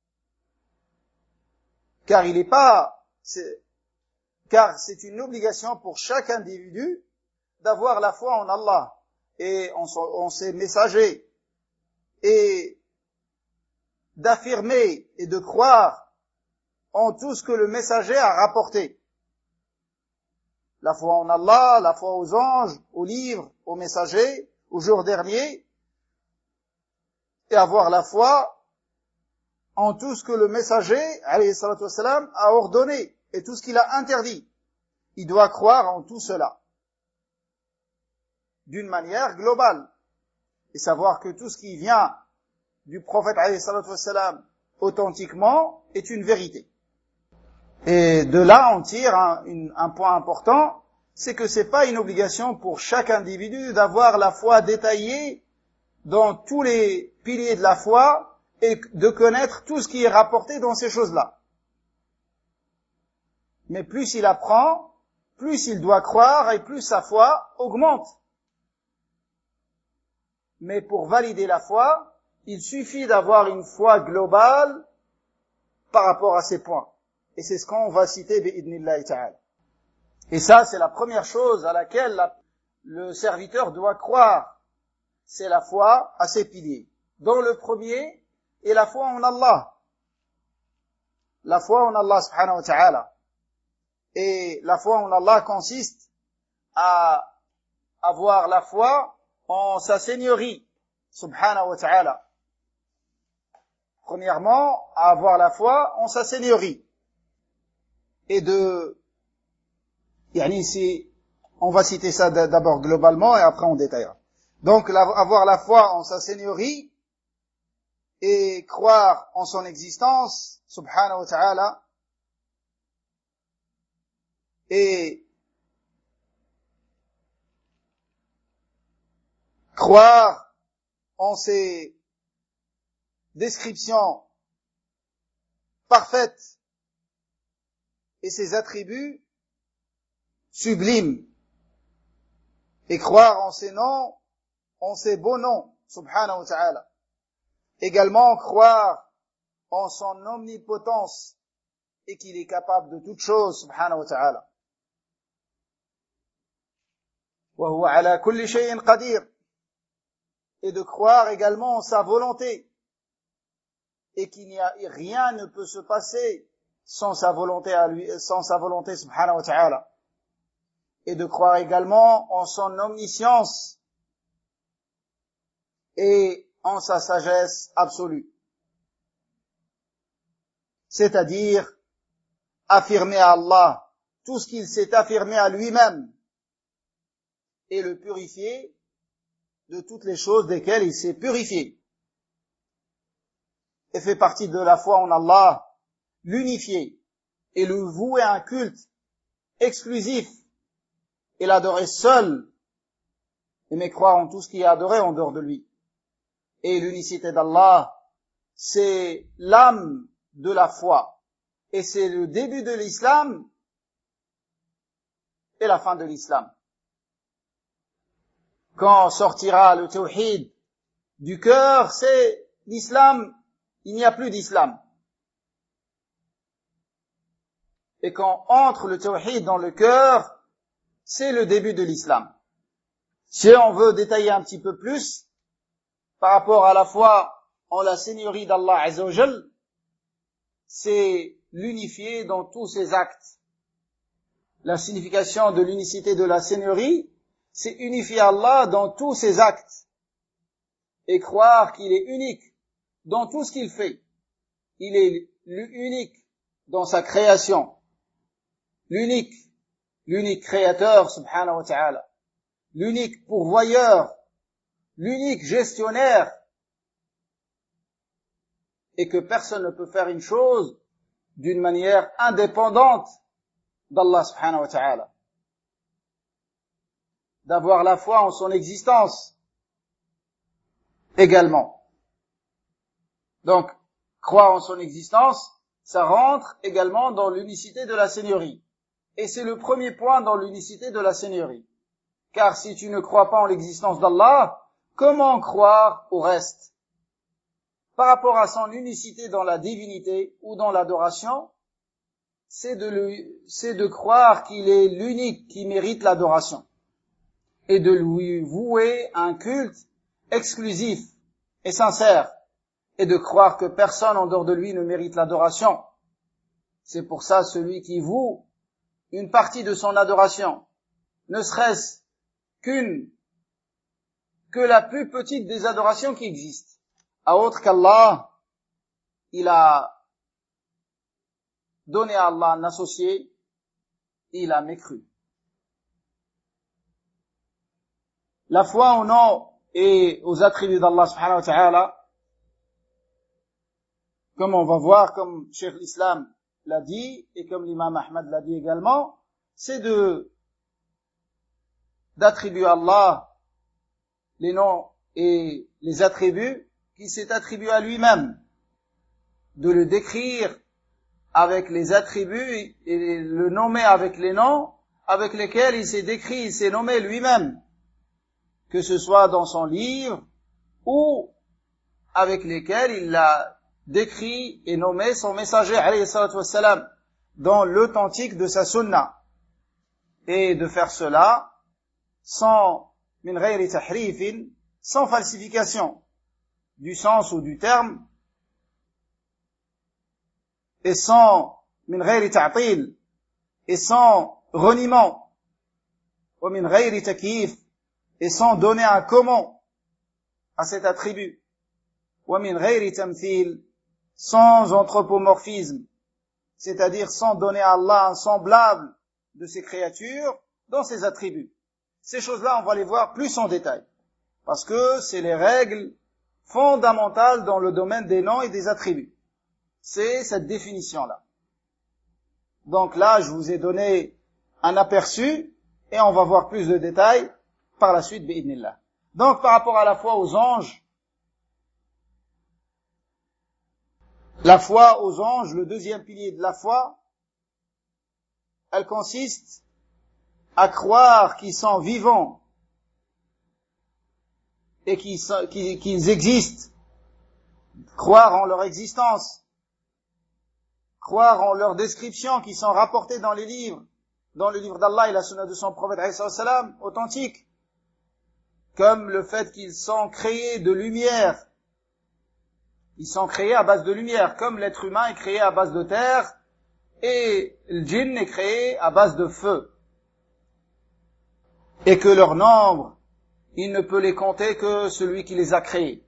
Car il n'est pas, c'est, car c'est une obligation pour chaque individu d'avoir la foi en Allah et en, son, en ses messagers et d'affirmer et de croire en tout ce que le messager a rapporté. La foi en Allah, la foi aux anges, aux livres, aux messagers, au jour dernier, et avoir la foi en tout ce que le messager, alayhi salatu wassalam, a ordonné et tout ce qu'il a interdit. Il doit croire en tout cela d'une manière globale et savoir que tout ce qui vient du prophète alayhi salatu wassalam authentiquement est une vérité. Et de là, on tire un, une, un point important, c'est que c'est pas une obligation pour chaque individu d'avoir la foi détaillée dans tous les piliers de la foi et de connaître tout ce qui est rapporté dans ces choses-là. Mais plus il apprend, plus il doit croire et plus sa foi augmente. Mais pour valider la foi, il suffit d'avoir une foi globale par rapport à ces points. Et c'est ce qu'on va citer bi'idnillahi ta'ala. Et ça, c'est la première chose à laquelle la, le serviteur doit croire. C'est la foi à ses piliers. Dont le premier est la foi en Allah. La foi en Allah subhanahu wa ta'ala. Et la foi en Allah consiste à avoir la foi en sa seigneurie, subhanahu wa ta'ala. Premièrement, à avoir la foi en sa seigneurie. Et de, yani c'est, on va citer ça d'abord globalement et après on détaillera. Donc, la, avoir la foi en sa seigneurie et croire en son existence, subhanahu wa ta'ala, et croire en ses descriptions parfaites et ses attributs sublimes, et croire en ses noms, en ses beaux noms, subhanahu wa ta'ala. Également croire en son omnipotence et qu'il est capable de toutes choses, subhanahu wa ta'ala. Wa huwa ala kulli shay'in qadir. Et de croire également en sa volonté et qu'il n'y a rien ne peut se passer sans sa volonté à lui, sans sa volonté, subhanahu wa ta'ala. Et de croire également en son omniscience et en sa sagesse absolue. C'est-à-dire affirmer à Allah tout ce qu'il s'est affirmé à lui-même et le purifier de toutes les choses desquelles il s'est purifié. Et fait partie de la foi en Allah, l'unifier et le vouer un culte exclusif et l'adorer seul, et croire en tout ce qui est adoré en dehors de lui. Et l'unicité d'Allah, c'est l'âme de la foi. Et c'est le début de l'islam et la fin de l'islam. Quand sortira le tawhid du cœur, c'est l'islam, il n'y a plus d'islam. Et quand entre le tawhid dans le cœur, c'est le début de l'islam. Si on veut détailler un petit peu plus, par rapport à la foi en la seigneurie d'Allah Azza wa Jal, c'est l'unifier dans tous ses actes. La signification de l'unicité de la seigneurie, c'est unifier Allah dans tous ses actes et croire qu'il est unique dans tout ce qu'il fait. Il est l'unique dans sa création, l'unique, l'unique créateur, subhanahu wa ta'ala, l'unique pourvoyeur, l'unique gestionnaire, et que personne ne peut faire une chose d'une manière indépendante d'Allah subhanahu wa ta'ala. D'avoir la foi en son existence également. Donc, croire en son existence, ça rentre également dans l'unicité de la seigneurie. Et c'est le premier point dans l'unicité de la seigneurie. Car si tu ne crois pas en l'existence d'Allah, comment croire au reste? Par rapport à son unicité dans la divinité ou dans l'adoration, c'est de, lui, c'est de croire qu'il est l'unique qui mérite l'adoration et de lui vouer un culte exclusif et sincère et de croire que personne en dehors de lui ne mérite l'adoration. C'est pour ça celui qui voue une partie de son adoration, ne serait-ce qu'une, que la plus petite des adorations qui existent, à autre qu'Allah, il a donné à Allah un associé, il a mécru. La foi au nom et aux attributs d'Allah subhanahu wa ta'ala, comme on va voir, comme Cheikh l'Islam l'a dit, et comme l'imam Ahmad l'a dit également, c'est de, d'attribuer à Allah les noms et les attributs qui s'est attribué à lui-même, de le décrire avec les attributs et le nommer avec les noms avec lesquels il s'est décrit, il s'est nommé lui-même, que ce soit dans son livre ou avec lesquels il a décrit et nommé son messager, alayhi salatu wassalam, dans l'authentique de sa sunna. Et de faire cela sans, min ghayri tahrifin, sans falsification du sens ou du terme, et sans, min ghayri ta'til, et sans reniement, wa min ghayri takyif, et sans donner un comment à cet attribut, wa min ghayri tamthil, sans anthropomorphisme, c'est-à-dire sans donner à Allah un semblable de ses créatures dans ses attributs. Ces choses-là, on va les voir plus en détail, parce que c'est les règles fondamentales dans le domaine des noms et des attributs. C'est cette définition-là. Donc là, je vous ai donné un aperçu, et on va voir plus de détails par la suite, bi'idnillah. Donc, par rapport à la foi aux anges, la foi aux anges, le deuxième pilier de la foi, elle consiste à croire qu'ils sont vivants et qu'ils, sont, qu'ils, qu'ils existent, croire en leur existence, croire en leurs descriptions qui sont rapportées dans les livres, dans le livre d'Allah et la sunna de son prophète alayhi salam, authentique, comme le fait qu'ils sont créés de lumière. Ils sont créés à base de lumière, comme l'être humain est créé à base de terre, et le djinn est créé à base de feu. Et que leur nombre, il ne peut les compter que celui qui les a créés.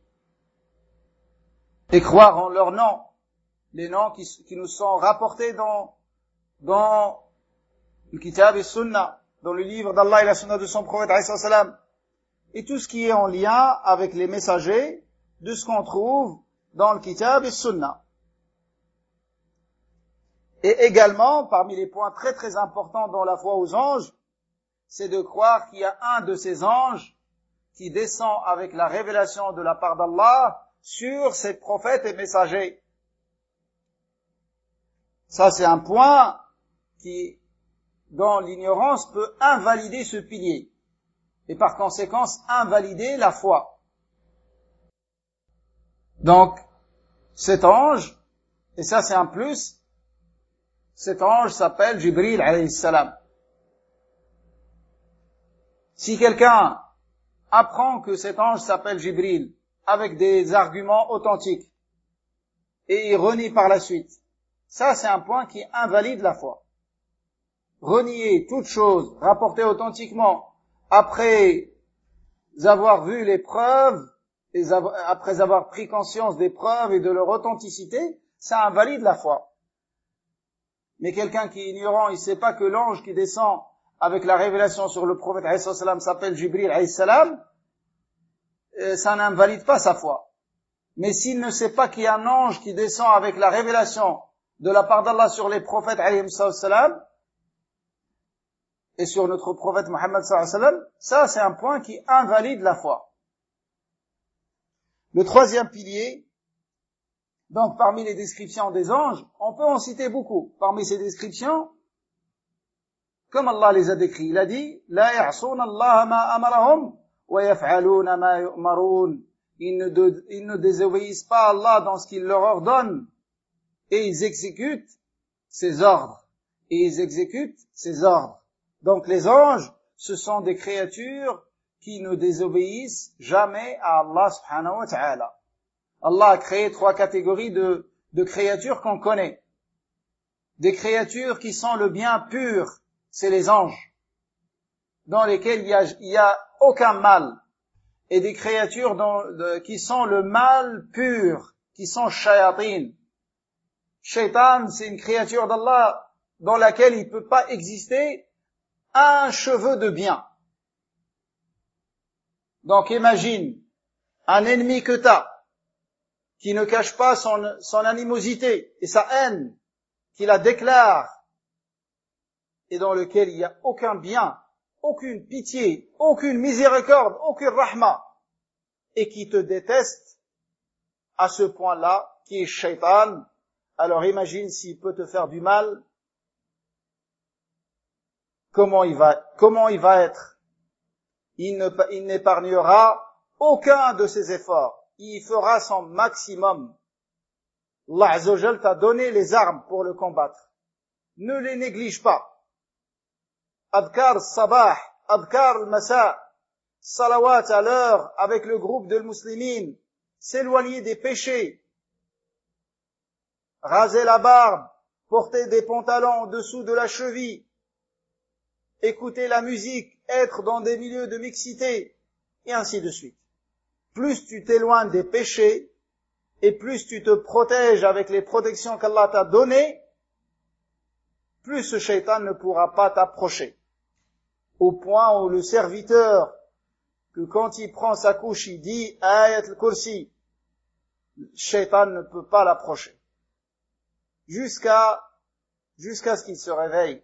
Et croire en leurs noms, les noms qui, qui nous sont rapportés dans, dans le kitab et sunna, dans le livre d'Allah et la sunna de son prophète, alayhi salam, et tout ce qui est en lien avec les messagers de ce qu'on trouve dans le kitab et sunna. Et également, parmi les points très très importants dans la foi aux anges, c'est de croire qu'il y a un de ces anges qui descend avec la révélation de la part d'Allah sur ses prophètes et messagers. Ça, c'est un point qui, dans l'ignorance, peut invalider ce pilier et par conséquence invalider la foi. Donc, cet ange, et ça c'est un plus, cet ange s'appelle Jibril alayhi salam. Si quelqu'un apprend que cet ange s'appelle Jibril avec des arguments authentiques et il renie par la suite, ça c'est un point qui invalide la foi. Renier toute chose rapportée authentiquement après avoir vu les preuves, et après avoir pris conscience des preuves et de leur authenticité, ça invalide la foi. Mais quelqu'un qui est ignorant, il ne sait pas que l'ange qui descend avec la révélation sur le prophète alayhi salam s'appelle Jibril alayhi salam, ça n'invalide pas sa foi. Mais s'il ne sait pas qu'il y a un ange qui descend avec la révélation de la part d'Allah sur les prophètes alayhi salam et sur notre prophète Muhammad sallallahu alayhi wa sallam, ça c'est un point qui invalide la foi. Le troisième pilier, donc parmi les descriptions des anges, on peut en citer beaucoup. Parmi ces descriptions, comme Allah les a décrits, il a dit la ya'suna Allah ma amarahum wa yaf'aluna ma yu'marun. Ils ne, de, ils ne désobéissent pas à Allah dans ce qu'il leur ordonne et ils exécutent ses ordres. Et ils exécutent ses ordres. Donc les anges, ce sont des créatures qui ne désobéissent jamais à Allah subhanahu wa ta'ala. Allah a créé trois catégories de, de créatures qu'on connaît. Des créatures qui sont le bien pur, c'est les anges, dans lesquels il y a, il y a aucun mal. Et des créatures dont, de, qui sont le mal pur, qui sont shayatin. Shaitan, c'est une créature d'Allah dans laquelle il ne peut pas exister un cheveu de bien. Donc imagine un ennemi que t'as, qui ne cache pas son, son animosité et sa haine, qui la déclare, et dans lequel il n'y a aucun bien, aucune pitié, aucune miséricorde, aucune rahma, et qui te déteste à ce point-là, qui est shaitan, alors imagine s'il peut te faire du mal, comment il va, comment il va être. Il ne, il n'épargnera aucun de ses efforts. Il fera son maximum. Allah Azza wa Jal t'a donné les armes pour le combattre. Ne les néglige pas. Adkar al-sabah, adkar al-masa, salawat à l'heure avec le groupe de muslimines, s'éloigner des péchés, raser la barbe, porter des pantalons en dessous de la cheville, écouter la musique, être dans des milieux de mixité, et ainsi de suite. Plus tu t'éloignes des péchés, et plus tu te protèges avec les protections qu'Allah t'a données, plus ce shaitan ne pourra pas t'approcher. Au point où le serviteur, que quand il prend sa couche, il dit Ayat al-Kursi, le shaitan ne peut pas l'approcher. Jusqu'à, jusqu'à ce qu'il se réveille.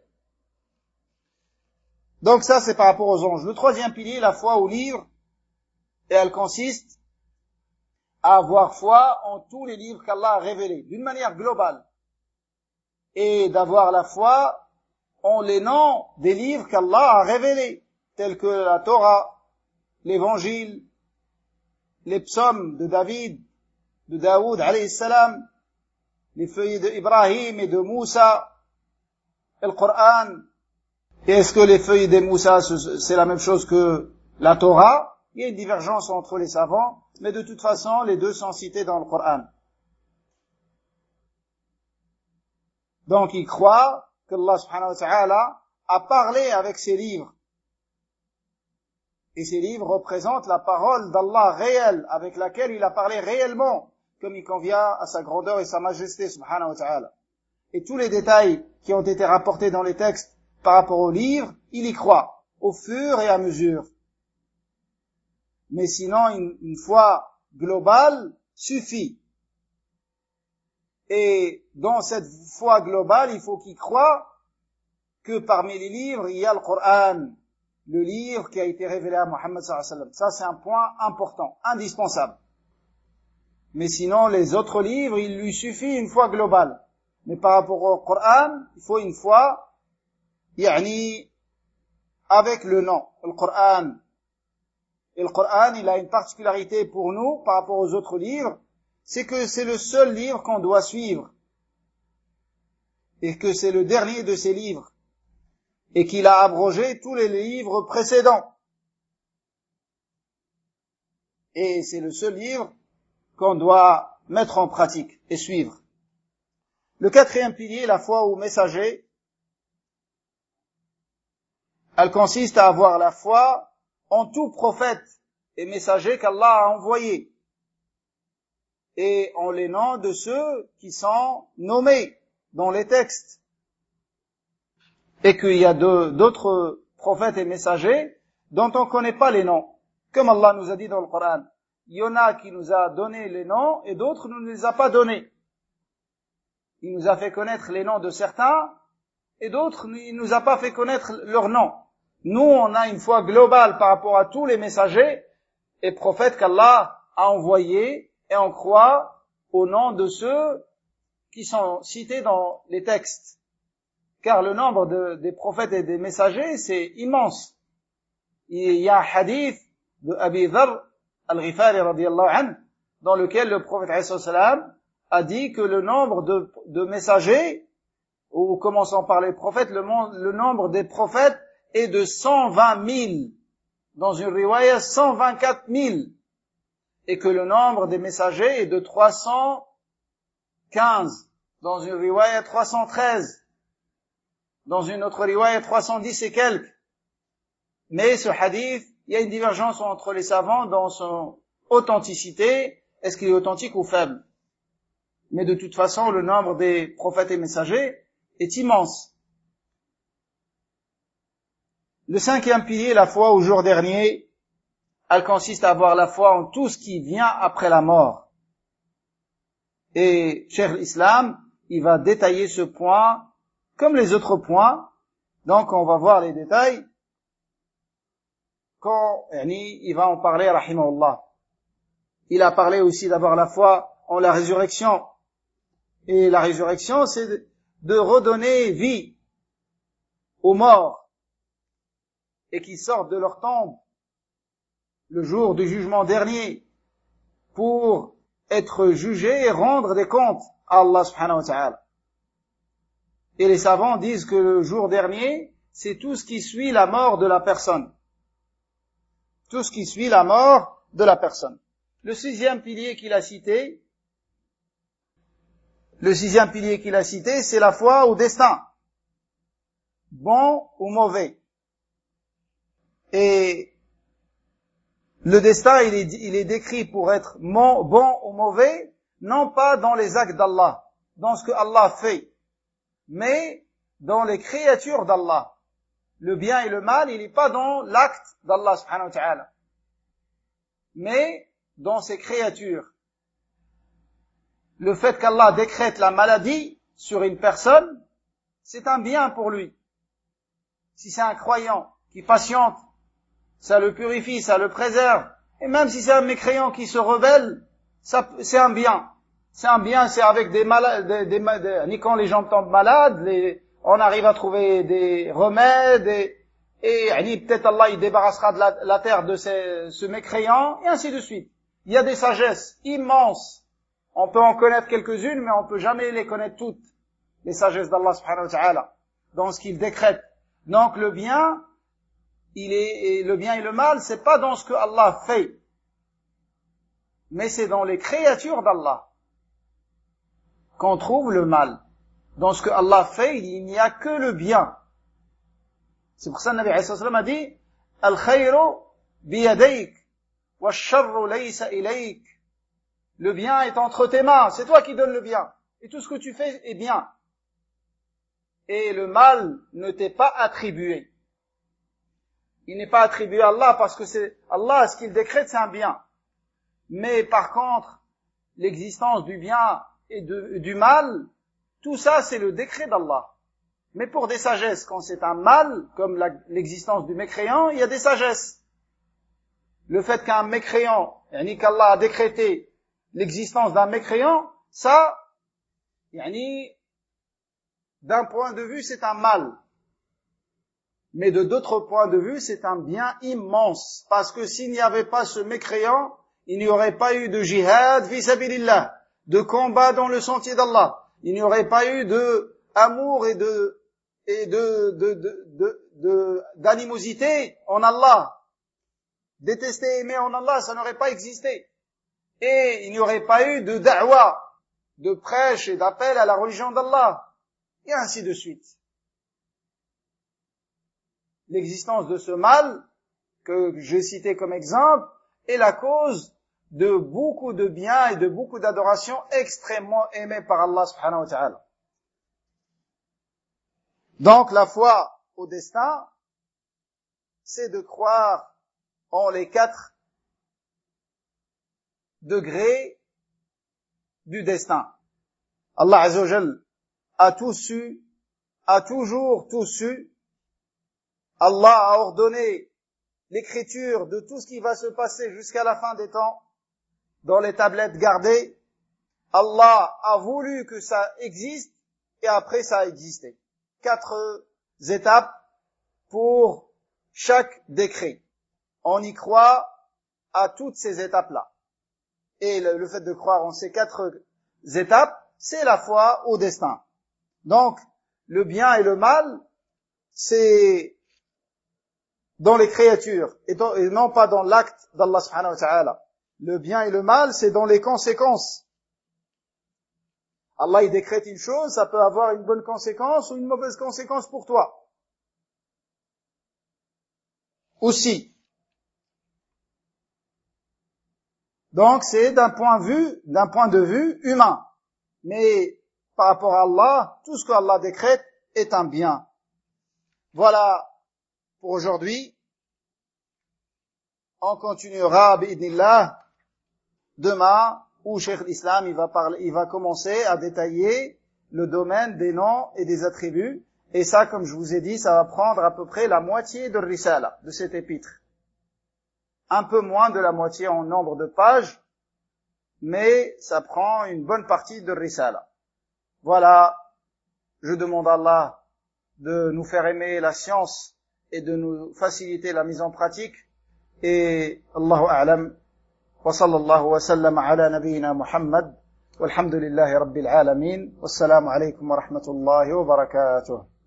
Donc ça, c'est par rapport aux anges. Le troisième pilier, la foi au livre, et elle consiste à avoir foi en tous les livres qu'Allah a révélés, d'une manière globale. Et d'avoir la foi en les noms des livres qu'Allah a révélés, tels que la Torah, l'Évangile, les psaumes de David, de Daoud, alayhi salam, les feuillets d'Ibrahim et de Moussa, et le Coran. Et est-ce que les feuilles de Moussa, c'est la même chose que la Torah? Il y a une divergence entre les savants, mais de toute façon, les deux sont cités dans le Coran. Donc, il croit qu'Allah subhanahu wa ta'ala a parlé avec ses livres. Et ces livres représentent la parole d'Allah réelle, avec laquelle il a parlé réellement, comme il convient à sa grandeur et sa majesté subhanahu wa ta'ala. Et tous les détails qui ont été rapportés dans les textes par rapport aux livres, il y croit, au fur et à mesure. Mais sinon, une, une foi globale suffit. Et dans cette foi globale, il faut qu'il croit que parmi les livres, il y a le Coran, le livre qui a été révélé à Muhammad sallallahu alayhi wa sallam. Ça, c'est un point important, indispensable. Mais sinon, les autres livres, il lui suffit une foi globale. Mais par rapport au Coran, il faut une foi, yani, avec le nom, le Coran. Et le Coran, il a une particularité pour nous par rapport aux autres livres, c'est que c'est le seul livre qu'on doit suivre. Et que c'est le dernier de ces livres. Et qu'il a abrogé tous les livres précédents. Et c'est le seul livre qu'on doit mettre en pratique et suivre. Le quatrième pilier, la foi au messager, elle consiste à avoir la foi en tout prophète et messager qu'Allah a envoyé, et en les noms de ceux qui sont nommés dans les textes. Et qu'il y a de, d'autres prophètes et messagers dont on ne connaît pas les noms. Comme Allah nous a dit dans le Coran, il y en a qui nous a donné les noms et d'autres ne nous les a pas donnés. Il nous a fait connaître les noms de certains et d'autres, il nous a pas fait connaître leurs noms. Nous, on a une foi globale par rapport à tous les messagers et prophètes qu'Allah a envoyés, et on croit au nom de ceux qui sont cités dans les textes. Car le nombre de, des prophètes et des messagers, c'est immense. Il y a un hadith de Abi Dharr al-Ghifari radiyallahu anhu, dans lequel le prophète alayhi salam a dit que le nombre de, de messagers, ou commençons par les prophètes, le, le nombre des prophètes est de cent vingt mille. Dans une riwaya, cent vingt-quatre mille. Et que le nombre des messagers est de trois cent quinze. Dans une riwaya, trois cent treize. Dans une autre riwaya, trois cent dix et quelques. Mais ce hadith, il y a une divergence entre les savants dans son authenticité. Est-ce qu'il est authentique ou faible? Mais de toute façon, le nombre des prophètes et messagers est immense. Le cinquième pilier, la foi au jour dernier, elle consiste à avoir la foi en tout ce qui vient après la mort. Et Cheikh l'Islam, il va détailler ce point comme les autres points. Donc on va voir les détails quand il va en parler, rahimahullah. Il a parlé aussi d'avoir la foi en la résurrection Et la résurrection, c'est de redonner vie aux morts et qui sortent de leur tombe le jour du jugement dernier pour être jugés et rendre des comptes à Allah subhanahu wa ta'ala. Et les savants disent que le jour dernier, c'est tout ce qui suit la mort de la personne. Tout ce qui suit la mort de la personne. Le sixième pilier qu'il a cité, le sixième pilier qu'il a cité, c'est la foi au destin. Bon ou mauvais. Et le destin, il est, il est décrit pour être bon ou mauvais, non pas dans les actes d'Allah, dans ce que Allah fait, mais dans les créatures d'Allah. Le bien et le mal, il n'est pas dans l'acte d'Allah subhanahu wa ta'ala, mais dans ses créatures. Le fait qu'Allah décrète la maladie sur une personne, c'est un bien pour lui. Si c'est un croyant qui patiente, ça le purifie, ça le préserve. Et même si c'est un mécréant qui se rebelle, ça, c'est un bien. C'est un bien, c'est avec des malades, des, des, des, ni quand les gens tombent malades, les, on arrive à trouver des remèdes et, et peut-être Allah il débarrassera de la, la terre de ces, ce mécréant et ainsi de suite. Il y a des sagesses immenses. On peut en connaître quelques-unes, mais on peut jamais les connaître toutes. Les sagesses d'Allah subhanahu wa ta'ala. Dans ce qu'il décrète. Donc le bien, il est, et le bien et le mal, c'est pas dans ce que Allah fait. Mais c'est dans les créatures d'Allah qu'on trouve le mal. Dans ce que Allah fait, il n'y a que le bien. C'est pour ça que le Nabi alayhi salam a dit Al-khayru biyadayk wa sharru laysa ilayk. Le bien est entre tes mains, c'est toi qui donnes le bien. Et tout ce que tu fais est bien. Et le mal ne t'est pas attribué. Il n'est pas attribué à Allah parce que c'est Allah, ce qu'il décrète, c'est un bien. Mais par contre, l'existence du bien et de, du mal, tout ça, c'est le décret d'Allah. Mais pour des sagesses, quand c'est un mal, comme la, l'existence du mécréant, il y a des sagesses. Le fait qu'un mécréant, yani qu'Allah a décrété l'existence d'un mécréant, ça, yani, d'un point de vue, c'est un mal. Mais de d'autres points de vue, c'est un bien immense. Parce que s'il n'y avait pas ce mécréant, il n'y aurait pas eu de jihad fi sabilillah, de combat dans le sentier d'Allah. Il n'y aurait pas eu de amour et de, et de, de, de, de, de, d'animosité en Allah. Détester et aimer en Allah, ça n'aurait pas existé. Et il n'y aurait pas eu de da'wa, de prêche et d'appel à la religion d'Allah. Et ainsi de suite. L'existence de ce mal, que j'ai cité comme exemple, est la cause de beaucoup de biens et de beaucoup d'adorations extrêmement aimées par Allah subhanahu wa ta'ala. Donc la foi au destin, c'est de croire en les quatre degrés du destin. Allah azza wa jal a tout su, a toujours tout su. Allah a ordonné l'écriture de tout ce qui va se passer jusqu'à la fin des temps dans les tablettes gardées. Allah a voulu que ça existe et après ça a existé. Quatre étapes pour chaque décret. On y croit à toutes ces étapes-là. Et le, le fait de croire en ces quatre étapes, c'est la foi au destin. Donc, le bien et le mal, c'est dans les créatures et, dans, et non pas dans l'acte d'Allah subhanahu wa ta'ala. Le bien et le mal, c'est dans les conséquences. Allah, il décrète une chose, ça peut avoir une bonne conséquence ou une mauvaise conséquence pour toi. Aussi. Donc, c'est d'un point de vue, d'un point de vue humain. Mais, par rapport à Allah, tout ce qu'Allah décrète est un bien. Voilà pour aujourd'hui. On continuera, bi'idnillah, demain, où Cheikh l'Islam, il va parler, il va commencer à détailler le domaine des noms et des attributs. Et ça, comme je vous ai dit, ça va prendre à peu près la moitié de Risala, de cet épître. Un peu moins de la moitié en nombre de pages, mais ça prend une bonne partie de Risala. Voilà, je demande à Allah de nous faire aimer la science et de nous faciliter la mise en pratique. Et Allahu a'lam, wa sallallahu wa sallam ala nabiyyina Muhammad, walhamdulillahi rabbil alamin, wassalamu alaykum wa rahmatullahi wa barakatuh.